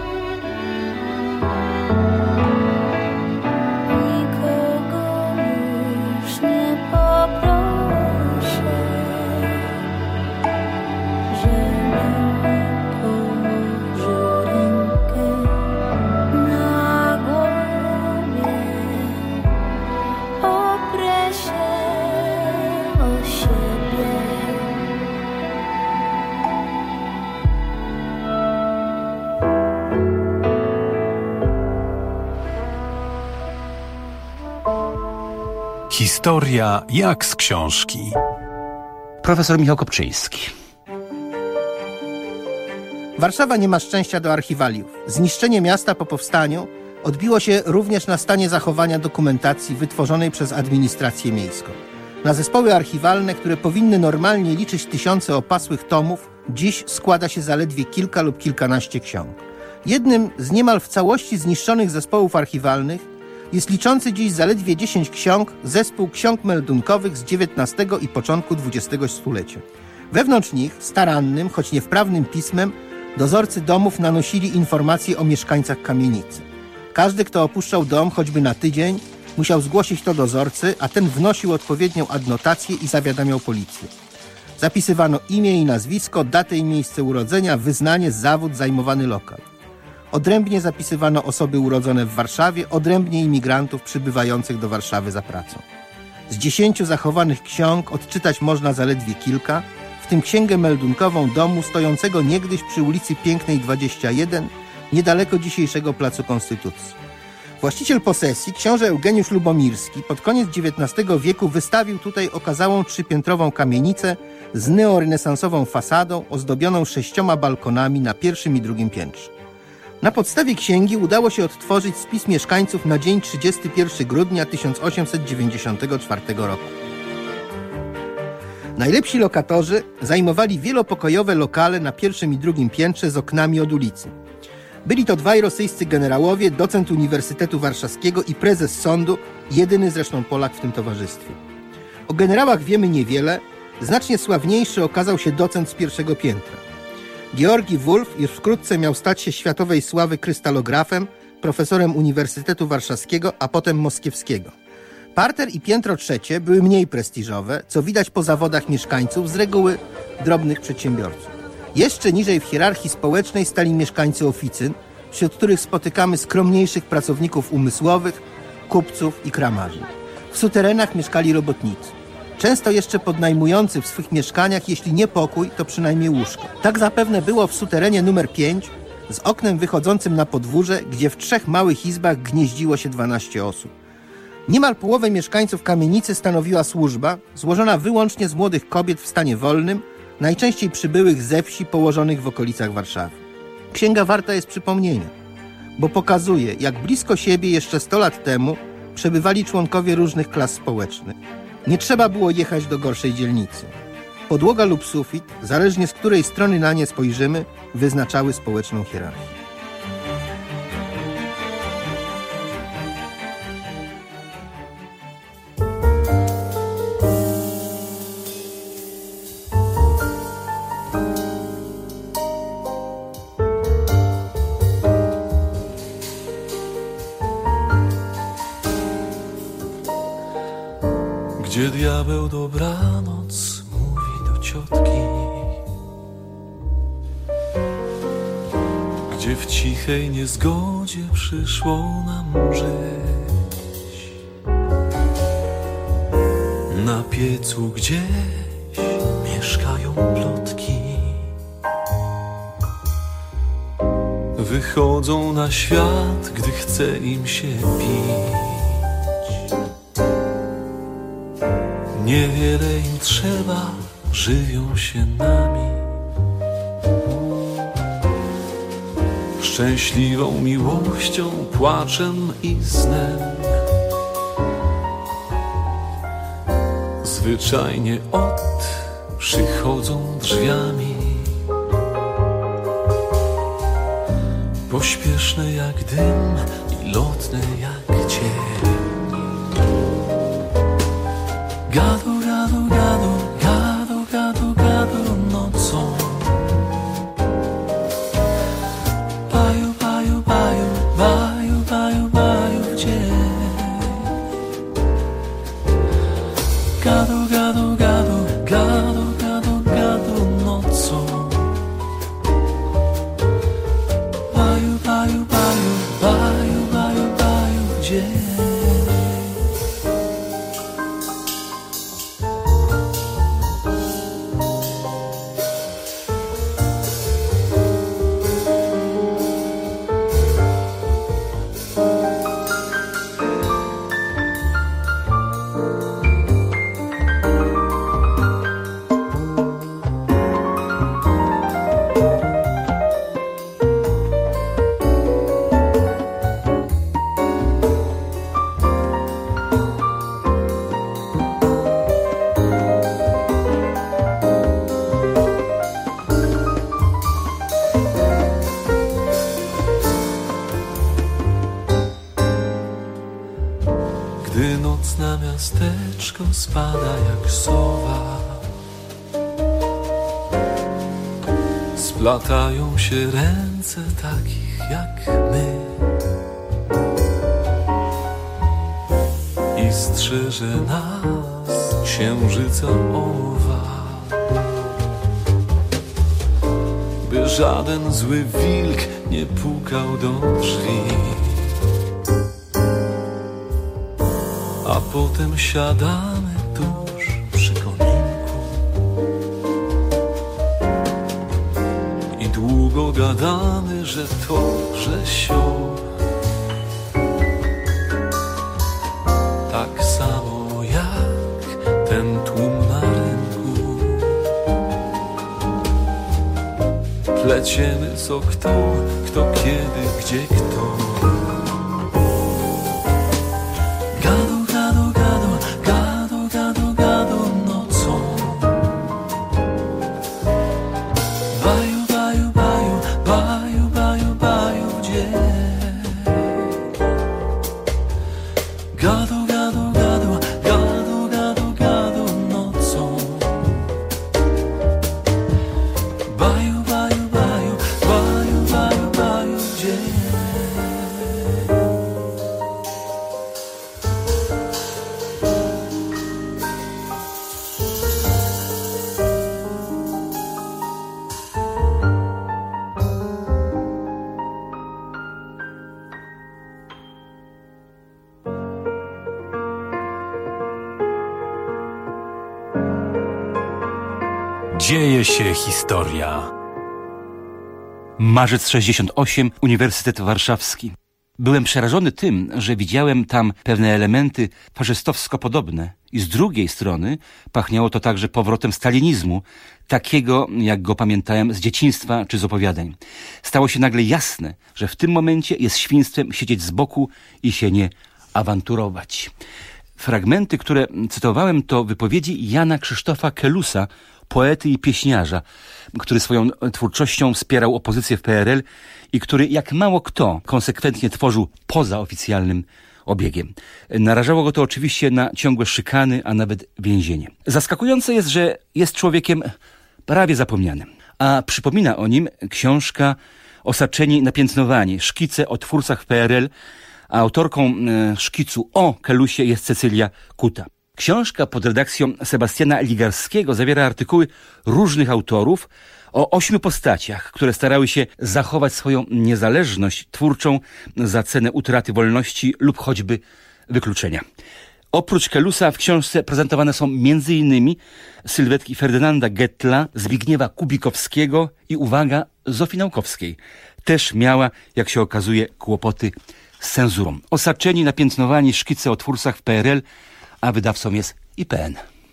Nikogo już nie poproszę, żeby położył rękę na głowie. Oprę się o siebie. Historia jak z książki. Profesor Michał Kopczyński. Warszawa nie ma szczęścia do archiwaliów. Zniszczenie miasta po powstaniu odbiło się również na stanie zachowania dokumentacji wytworzonej przez administrację miejską. Na zespoły archiwalne, które powinny normalnie liczyć tysiące opasłych tomów, dziś składa się zaledwie kilka lub kilkanaście ksiąg. Jednym z niemal w całości zniszczonych zespołów archiwalnych jest liczący dziś zaledwie 10 ksiąg zespół ksiąg meldunkowych z XIX i początku XX stulecia. Wewnątrz nich starannym, choć niewprawnym pismem dozorcy domów nanosili informacje o mieszkańcach kamienicy. Każdy, kto opuszczał dom choćby na tydzień, musiał zgłosić to dozorcy, a ten wnosił odpowiednią adnotację i zawiadamiał policję. Zapisywano imię i nazwisko, datę i miejsce urodzenia, wyznanie, zawód, zajmowany lokal. Odrębnie zapisywano osoby urodzone w Warszawie, odrębnie imigrantów przybywających do Warszawy za pracą. Z 10 zachowanych ksiąg odczytać można zaledwie kilka, w tym księgę meldunkową domu stojącego niegdyś przy ulicy Pięknej 21, niedaleko dzisiejszego Placu Konstytucji. Właściciel posesji, książę Eugeniusz Lubomirski, pod koniec XIX wieku wystawił tutaj okazałą 3-piętrową kamienicę z neorenesansową fasadą ozdobioną 6 balkonami na pierwszym i drugim piętrze. Na podstawie księgi udało się odtworzyć spis mieszkańców na dzień 31 grudnia 1894 roku. Najlepsi lokatorzy zajmowali wielopokojowe lokale na pierwszym i drugim piętrze z oknami od ulicy. Byli to 2 rosyjscy generałowie, docent Uniwersytetu Warszawskiego i prezes sądu, jedyny zresztą Polak w tym towarzystwie. O generałach wiemy niewiele, znacznie sławniejszy okazał się docent z pierwszego piętra. Georgi Wolf już wkrótce miał stać się światowej sławy krystalografem, profesorem Uniwersytetu Warszawskiego, a potem Moskiewskiego. Parter i piętro trzecie były mniej prestiżowe, co widać po zawodach mieszkańców, z reguły drobnych przedsiębiorców. Jeszcze niżej w hierarchii społecznej stali mieszkańcy oficyn, wśród których spotykamy skromniejszych pracowników umysłowych, kupców i kramarzy. W suterenach mieszkali robotnicy. Często jeszcze podnajmujący w swych mieszkaniach, jeśli nie pokój, to przynajmniej łóżko. Tak zapewne było w suterenie numer 5, z oknem wychodzącym na podwórze, gdzie w 3 małych izbach gnieździło się 12 osób. Niemal połowę mieszkańców kamienicy stanowiła służba, złożona wyłącznie z młodych kobiet w stanie wolnym, najczęściej przybyłych ze wsi położonych w okolicach Warszawy. Księga warta jest przypomnienia, bo pokazuje, jak blisko siebie jeszcze 100 lat temu przebywali członkowie różnych klas społecznych. Nie trzeba było jechać do gorszej dzielnicy. Podłoga lub sufit, zależnie z której strony na nie spojrzymy, wyznaczały społeczną hierarchię. Gdzie diabeł dobranoc mówi do ciotki, gdzie w cichej niezgodzie przyszło nam żyć, na piecu gdzieś mieszkają plotki, wychodzą na świat, gdy chce im się pić. Niewiele im trzeba, żywią się nami, szczęśliwą miłością, płaczem i snem. Zwyczajnie przychodzą drzwiami, pośpieszne jak dym i lotne jak cień. Gadu, gadu, gadu, gadu, gadu, gadu nocą. Baju, baju, baju, baju, baju, baju w dzień. Gadu, gadu, gadu, gadu, gadu, gadu nocą. Baju, baju, baju, baju, baju, baju w dzień. Gdy noc na miasteczko spada jak sowa, splatają się ręce takich jak my i strzeże nas księżyca owa, by żaden zły wilk nie pukał do drzwi. A a potem siadamy tuż przy kominku i długo gadamy, że to, że sio. Tak samo jak ten tłum na rynku. Pleciemy co kto kiedy, gdzie kto. Gado nocą. Baju dzień. Gado nocą. Baju dzień. Dzieje się historia. Marzec 68, Uniwersytet Warszawski. Byłem przerażony tym, że widziałem tam pewne elementy faszystowsko-podobne i z drugiej strony pachniało to także powrotem stalinizmu, takiego jak go pamiętałem z dzieciństwa czy z opowiadań. Stało się nagle jasne, że w tym momencie jest świństwem siedzieć z boku i się nie awanturować. Fragmenty, które cytowałem, to wypowiedzi Jana Krzysztofa Kelusa, poety i pieśniarza, który swoją twórczością wspierał opozycję w PRL i który jak mało kto konsekwentnie tworzył poza oficjalnym obiegiem. Narażało go to oczywiście na ciągłe szykany, a nawet więzienie. Zaskakujące jest, że jest człowiekiem prawie zapomnianym, a przypomina o nim książka Osaczeni i napiętnowani, szkice o twórcach w PRL, a autorką szkicu o Kelusie jest Cecylia Kuta. Książka pod redakcją Sebastiana Ligarskiego zawiera artykuły różnych autorów o 8 postaciach, które starały się zachować swoją niezależność twórczą za cenę utraty wolności lub choćby wykluczenia. Oprócz Kelusa w książce prezentowane są m.in. sylwetki Ferdynanda Gettla, Zbigniewa Kubikowskiego i, uwaga, Zofii Naukowskiej. Też miała, jak się okazuje, kłopoty z cenzurą. Osaczeni, napiętnowani, szkice o twórcach w PRL, a wydawcą jest IPN.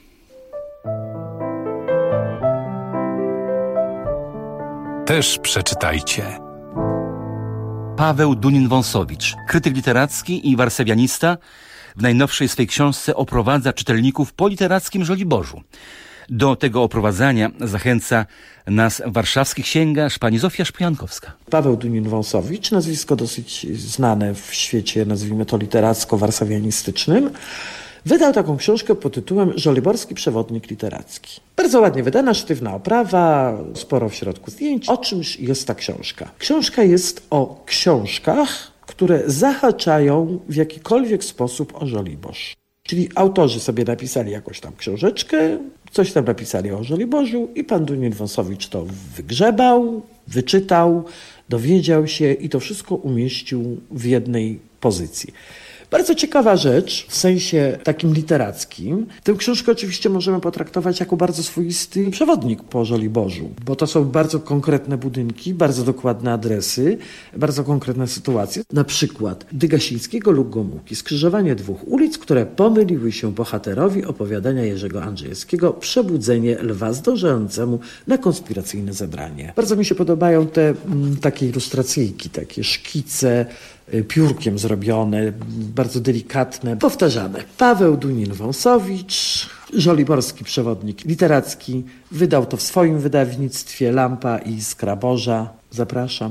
Też przeczytajcie. Paweł Dunin-Wąsowicz, krytyk literacki i warszawianista, w najnowszej swej książce oprowadza czytelników po literackim Żoliborzu. Do tego oprowadzania zachęca nas w warszawskich księgarzach pani Zofia Szpojankowska. Paweł Dunin-Wąsowicz, nazwisko dosyć znane w świecie, nazwijmy to literacko-warszawianistycznym, wydał taką książkę pod tytułem Żoliborski przewodnik literacki. Bardzo ładnie wydana, sztywna oprawa, sporo w środku zdjęć. O czymż jest ta książka? Książka jest o książkach, które zahaczają w jakikolwiek sposób o Żoliborz. Czyli autorzy sobie napisali jakąś tam książeczkę, coś tam napisali o Żoliborzu i pan Dunin-Wąsowicz to wygrzebał, wyczytał, dowiedział się i to wszystko umieścił w jednej pozycji. Bardzo ciekawa rzecz w sensie takim literackim. Tę książkę oczywiście możemy potraktować jako bardzo swoisty przewodnik po Żoliborzu, bo to są bardzo konkretne budynki, bardzo dokładne adresy, bardzo konkretne sytuacje. Na przykład Dygasińskiego lub Gomułki, skrzyżowanie dwóch ulic, które pomyliły się bohaterowi opowiadania Jerzego Andrzejewskiego Przebudzenie lwa zdążającemu na konspiracyjne zebranie. Bardzo mi się podobają te takie ilustracyjki, takie szkice, piórkiem zrobione, bardzo delikatne, powtarzane. Paweł Dunin-Wąsowicz, żoliborski przewodnik literacki, wydał to w swoim wydawnictwie Lampa i Iskra Boża. Zapraszam.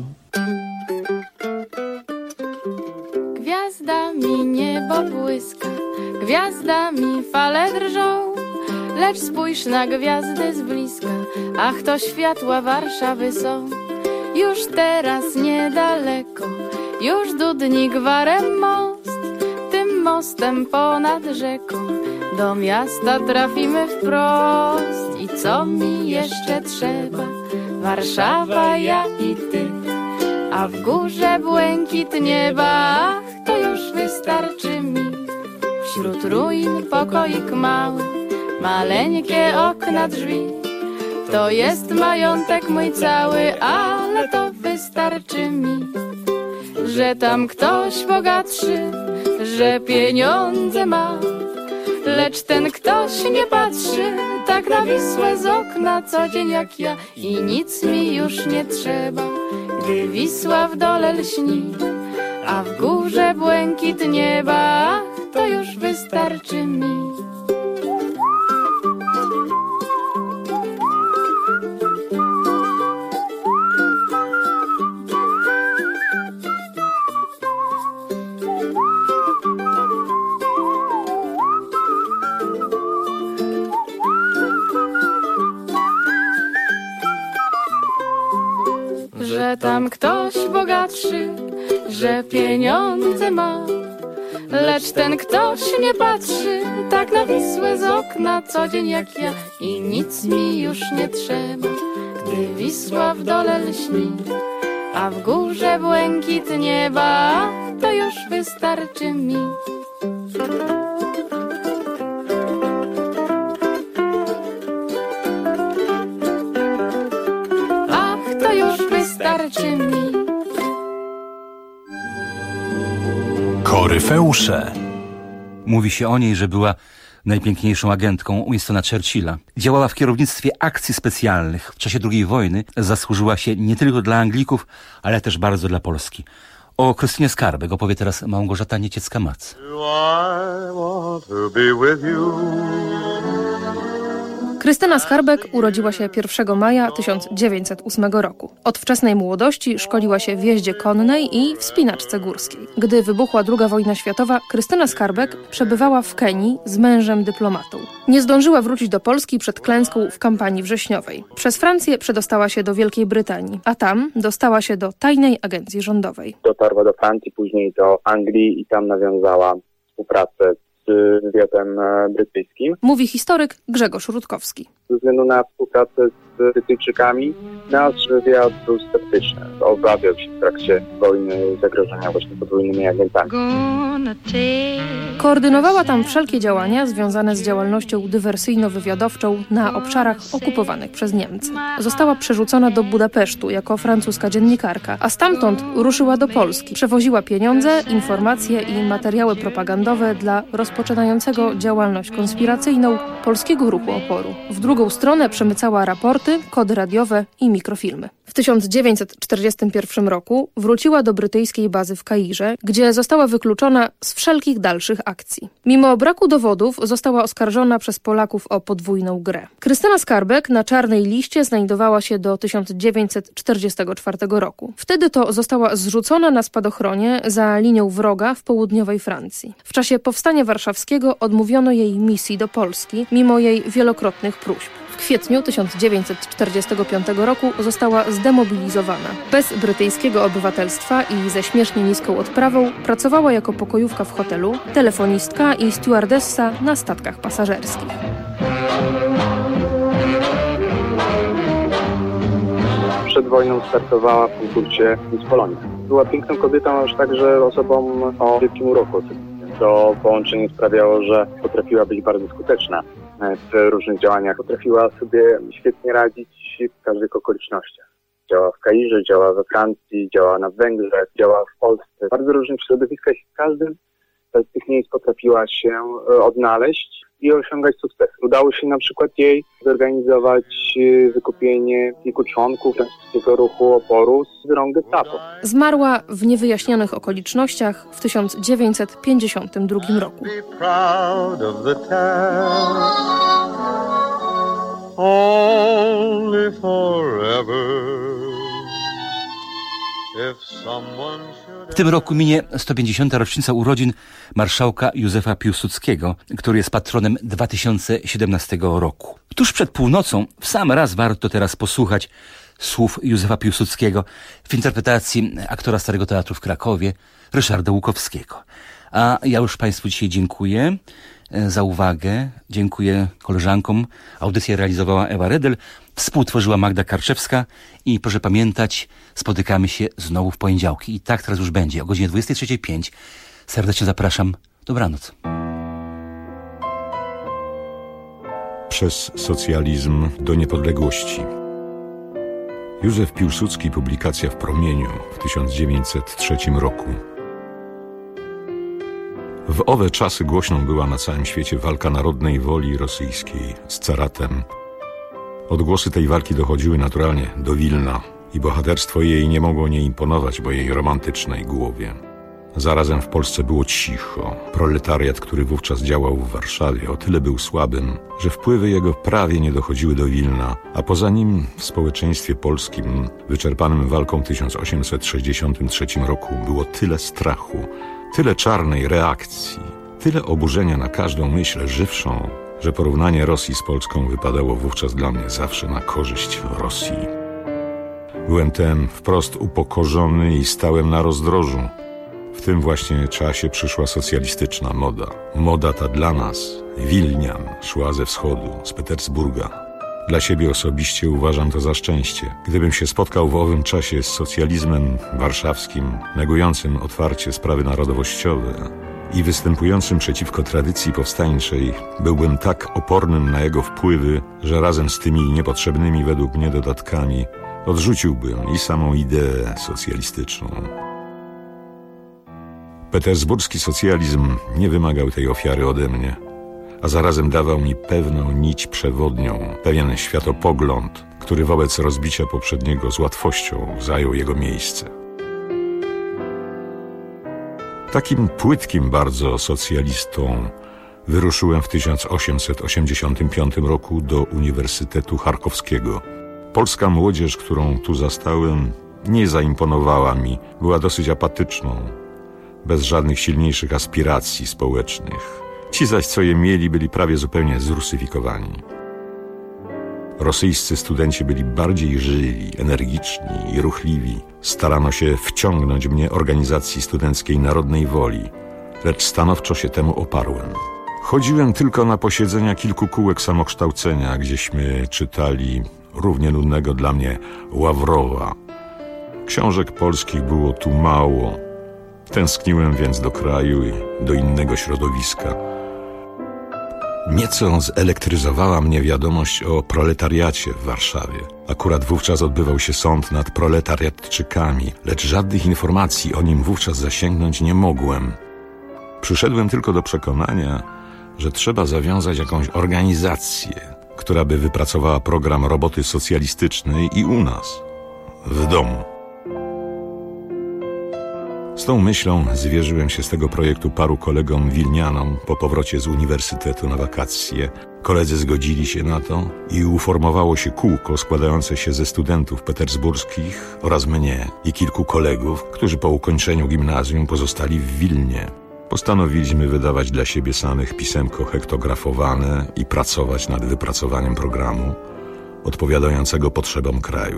Gwiazdami niebo błyska, gwiazdami fale drżą, lecz spójrz na gwiazdy z bliska, ach to światła Warszawy są. Już teraz niedaleko, już Dudnik, Warem most, tym mostem ponad rzeką do miasta trafimy wprost. I co mi jeszcze trzeba? Warszawa, ja i ty, a w górze błękit nieba, ach, to już wystarczy mi. wśród ruin pokoik mały, maleńkie okna, drzwi. To jest majątek mój cały, ale to wystarczy mi, że tam ktoś bogatszy, że pieniądze ma. Lecz ten ktoś nie patrzy tak na Wisłę z okna co dzień jak ja i nic mi już nie trzeba, gdy Wisła w dole lśni, a w górze błękit nieba, ach, to już wystarczy mi. Że tam ktoś bogatszy, że pieniądze ma. Lecz ten ktoś nie patrzy tak na Wisłę z okna co dzień jak ja i nic mi już nie trzeba, gdy Wisła w dole lśni, a w górze błękit nieba, to już wystarczy mi. Wystarczy mi. Koryfeusze. Mówi się o niej, że była najpiękniejszą agentką Winstona Churchilla. Działała w kierownictwie akcji specjalnych. W czasie II wojny zasłużyła się nie tylko dla Anglików, ale też bardzo dla Polski. O Krystynie Skarbek opowie teraz Małgorzata Nieciecka-Mac. Krystyna Skarbek urodziła się 1 maja 1908 roku. Od wczesnej młodości szkoliła się w jeździe konnej i wspinaczce górskiej. Gdy wybuchła II wojna światowa, Krystyna Skarbek przebywała w Kenii z mężem dyplomatą. Nie zdążyła wrócić do Polski przed klęską w kampanii wrześniowej. Przez Francję przedostała się do Wielkiej Brytanii, a tam dostała się do tajnej agencji rządowej. Dotarła do Francji, później do Anglii i tam nawiązała współpracę z wywiadem brytyjskim. Mówi historyk Grzegorz Rutkowski. Ze względu na współpracę z Brytyjczykami nasz wywiad był sceptyczny. Obawiał się w trakcie wojny zagrożenia właśnie podwójnymi agentami. Koordynowała tam wszelkie działania związane z działalnością dywersyjno-wywiadowczą na obszarach okupowanych przez Niemcy. Została przerzucona do Budapesztu jako francuska dziennikarka, a stamtąd ruszyła do Polski. Przewoziła pieniądze, informacje i materiały propagandowe dla rozpoczynającego działalność konspiracyjną Polskiego Ruchu Oporu. W drugą stronę przemycała raporty, kody radiowe i mikrofilmy. W 1941 roku wróciła do brytyjskiej bazy w Kairze, gdzie została wykluczona z wszelkich dalszych akcji. Mimo braku dowodów została oskarżona przez Polaków o podwójną grę. Krystyna Skarbek na czarnej liście znajdowała się do 1944 roku. Wtedy to została zrzucona na spadochronie za linią wroga w południowej Francji. W czasie powstania warszawskiego odmówiono jej misji do Polski, mimo jej wielokrotnych próśb. W kwietniu 1945 roku została zdemobilizowana. Bez brytyjskiego obywatelstwa i ze śmiesznie niską odprawą pracowała jako pokojówka w hotelu, telefonistka i stewardessa na statkach pasażerskich. Przed wojną startowała w konkursie Miss Polonia. Była piękną kobietą, aż także osobą o wielkim uroku. To połączenie sprawiało, że potrafiła być bardzo skuteczna w różnych działaniach. Potrafiła sobie świetnie radzić w każdych okolicznościach. Działała w Kairze, działała we Francji, działała na Węgrzech, działała w Polsce. W bardzo różnych środowiskach i w każdym z tych miejsc potrafiła się odnaleźć i osiągać sukces. Udało się na przykład jej zorganizować wykupienie kilku członków francuskiego ruchu oporu z rąk Gestapo. Zmarła w niewyjaśnionych okolicznościach w 1952 roku. W tym roku minie 150. rocznica urodzin marszałka Józefa Piłsudskiego, który jest patronem 2017 roku. Tuż przed północą w sam raz warto teraz posłuchać słów Józefa Piłsudskiego w interpretacji aktora Starego Teatru w Krakowie, Ryszarda Łukowskiego. A ja już Państwu dzisiaj dziękuję za uwagę. Dziękuję koleżankom. Audycję realizowała Ewa Redel, współtworzyła Magda Karczewska i proszę pamiętać, spotykamy się znowu w poniedziałki. I tak teraz już będzie o godzinie 23:05. Serdecznie zapraszam. Dobranoc. Przez socjalizm do niepodległości. Józef Piłsudski, publikacja w Promieniu w 1903 roku. W owe czasy głośną była na całym świecie walka narodnej woli rosyjskiej z caratem. Odgłosy tej walki dochodziły naturalnie do Wilna i bohaterstwo jej nie mogło nie imponować mojej romantycznej głowie. Zarazem w Polsce było cicho. Proletariat, który wówczas działał w Warszawie, o tyle był słabym, że wpływy jego prawie nie dochodziły do Wilna, a poza nim w społeczeństwie polskim, wyczerpanym walką w 1863 roku, było tyle strachu, tyle czarnej reakcji, tyle oburzenia na każdą myśl żywszą, że porównanie Rosji z Polską wypadało wówczas dla mnie zawsze na korzyść Rosji. Byłem ten wprost upokorzony i stałem na rozdrożu. W tym właśnie czasie przyszła socjalistyczna moda. Moda ta dla nas, Wilnian, szła ze wschodu, z Petersburga. Dla siebie osobiście uważam to za szczęście. Gdybym się spotkał w owym czasie z socjalizmem warszawskim, negującym otwarcie sprawy narodowościowe i występującym przeciwko tradycji powstańczej, byłbym tak opornym na jego wpływy, że razem z tymi niepotrzebnymi według mnie dodatkami odrzuciłbym i samą ideę socjalistyczną. Petersburski socjalizm nie wymagał tej ofiary ode mnie, a zarazem dawał mi pewną nić przewodnią, pewien światopogląd, który wobec rozbicia poprzedniego z łatwością zajął jego miejsce. Takim płytkim bardzo socjalistą wyruszyłem w 1885 roku do Uniwersytetu Charkowskiego. Polska młodzież, którą tu zastałem, nie zaimponowała mi, była dosyć apatyczną, bez żadnych silniejszych aspiracji społecznych. Ci zaś, co je mieli, byli prawie zupełnie zrusyfikowani. Rosyjscy studenci byli bardziej żywi, energiczni i ruchliwi. Starano się wciągnąć mnie organizacji studenckiej Narodnej Woli, lecz stanowczo się temu oparłem. Chodziłem tylko na posiedzenia kilku kółek samokształcenia, gdzieśmy czytali równie nudnego dla mnie Ławrowa. Książek polskich było tu mało. Tęskniłem więc do kraju i do innego środowiska. Nieco zelektryzowała mnie wiadomość o proletariacie w Warszawie. Akurat wówczas odbywał się sąd nad proletariatczykami, lecz żadnych informacji o nim wówczas zasięgnąć nie mogłem. Przyszedłem tylko do przekonania, że trzeba zawiązać jakąś organizację, która by wypracowała program roboty socjalistycznej i u nas, w domu. Z tą myślą zwierzyłem się z tego projektu paru kolegom wilnianom po powrocie z uniwersytetu na wakacje. Koledzy zgodzili się na to i uformowało się kółko składające się ze studentów petersburskich oraz mnie i kilku kolegów, którzy po ukończeniu gimnazjum pozostali w Wilnie. Postanowiliśmy wydawać dla siebie samych pisemko hektografowane i pracować nad wypracowaniem programu odpowiadającego potrzebom kraju.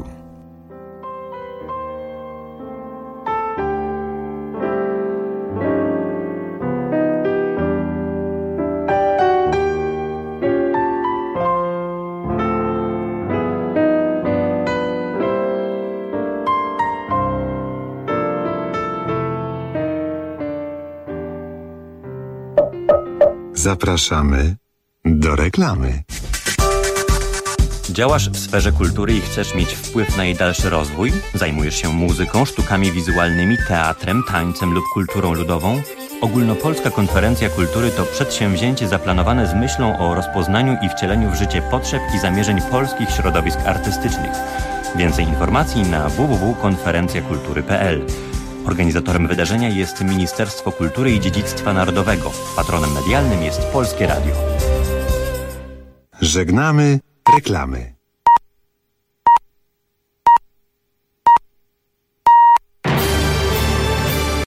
Zapraszamy do reklamy. Działasz w sferze kultury i chcesz mieć wpływ na jej dalszy rozwój? Zajmujesz się muzyką, sztukami wizualnymi, teatrem, tańcem lub kulturą ludową? Ogólnopolska Konferencja Kultury to przedsięwzięcie zaplanowane z myślą o rozpoznaniu i wcieleniu w życie potrzeb i zamierzeń polskich środowisk artystycznych. Więcej informacji na www.konferencjakultury.pl. Organizatorem wydarzenia jest Ministerstwo Kultury i Dziedzictwa Narodowego. Patronem medialnym jest Polskie Radio. Żegnamy reklamy.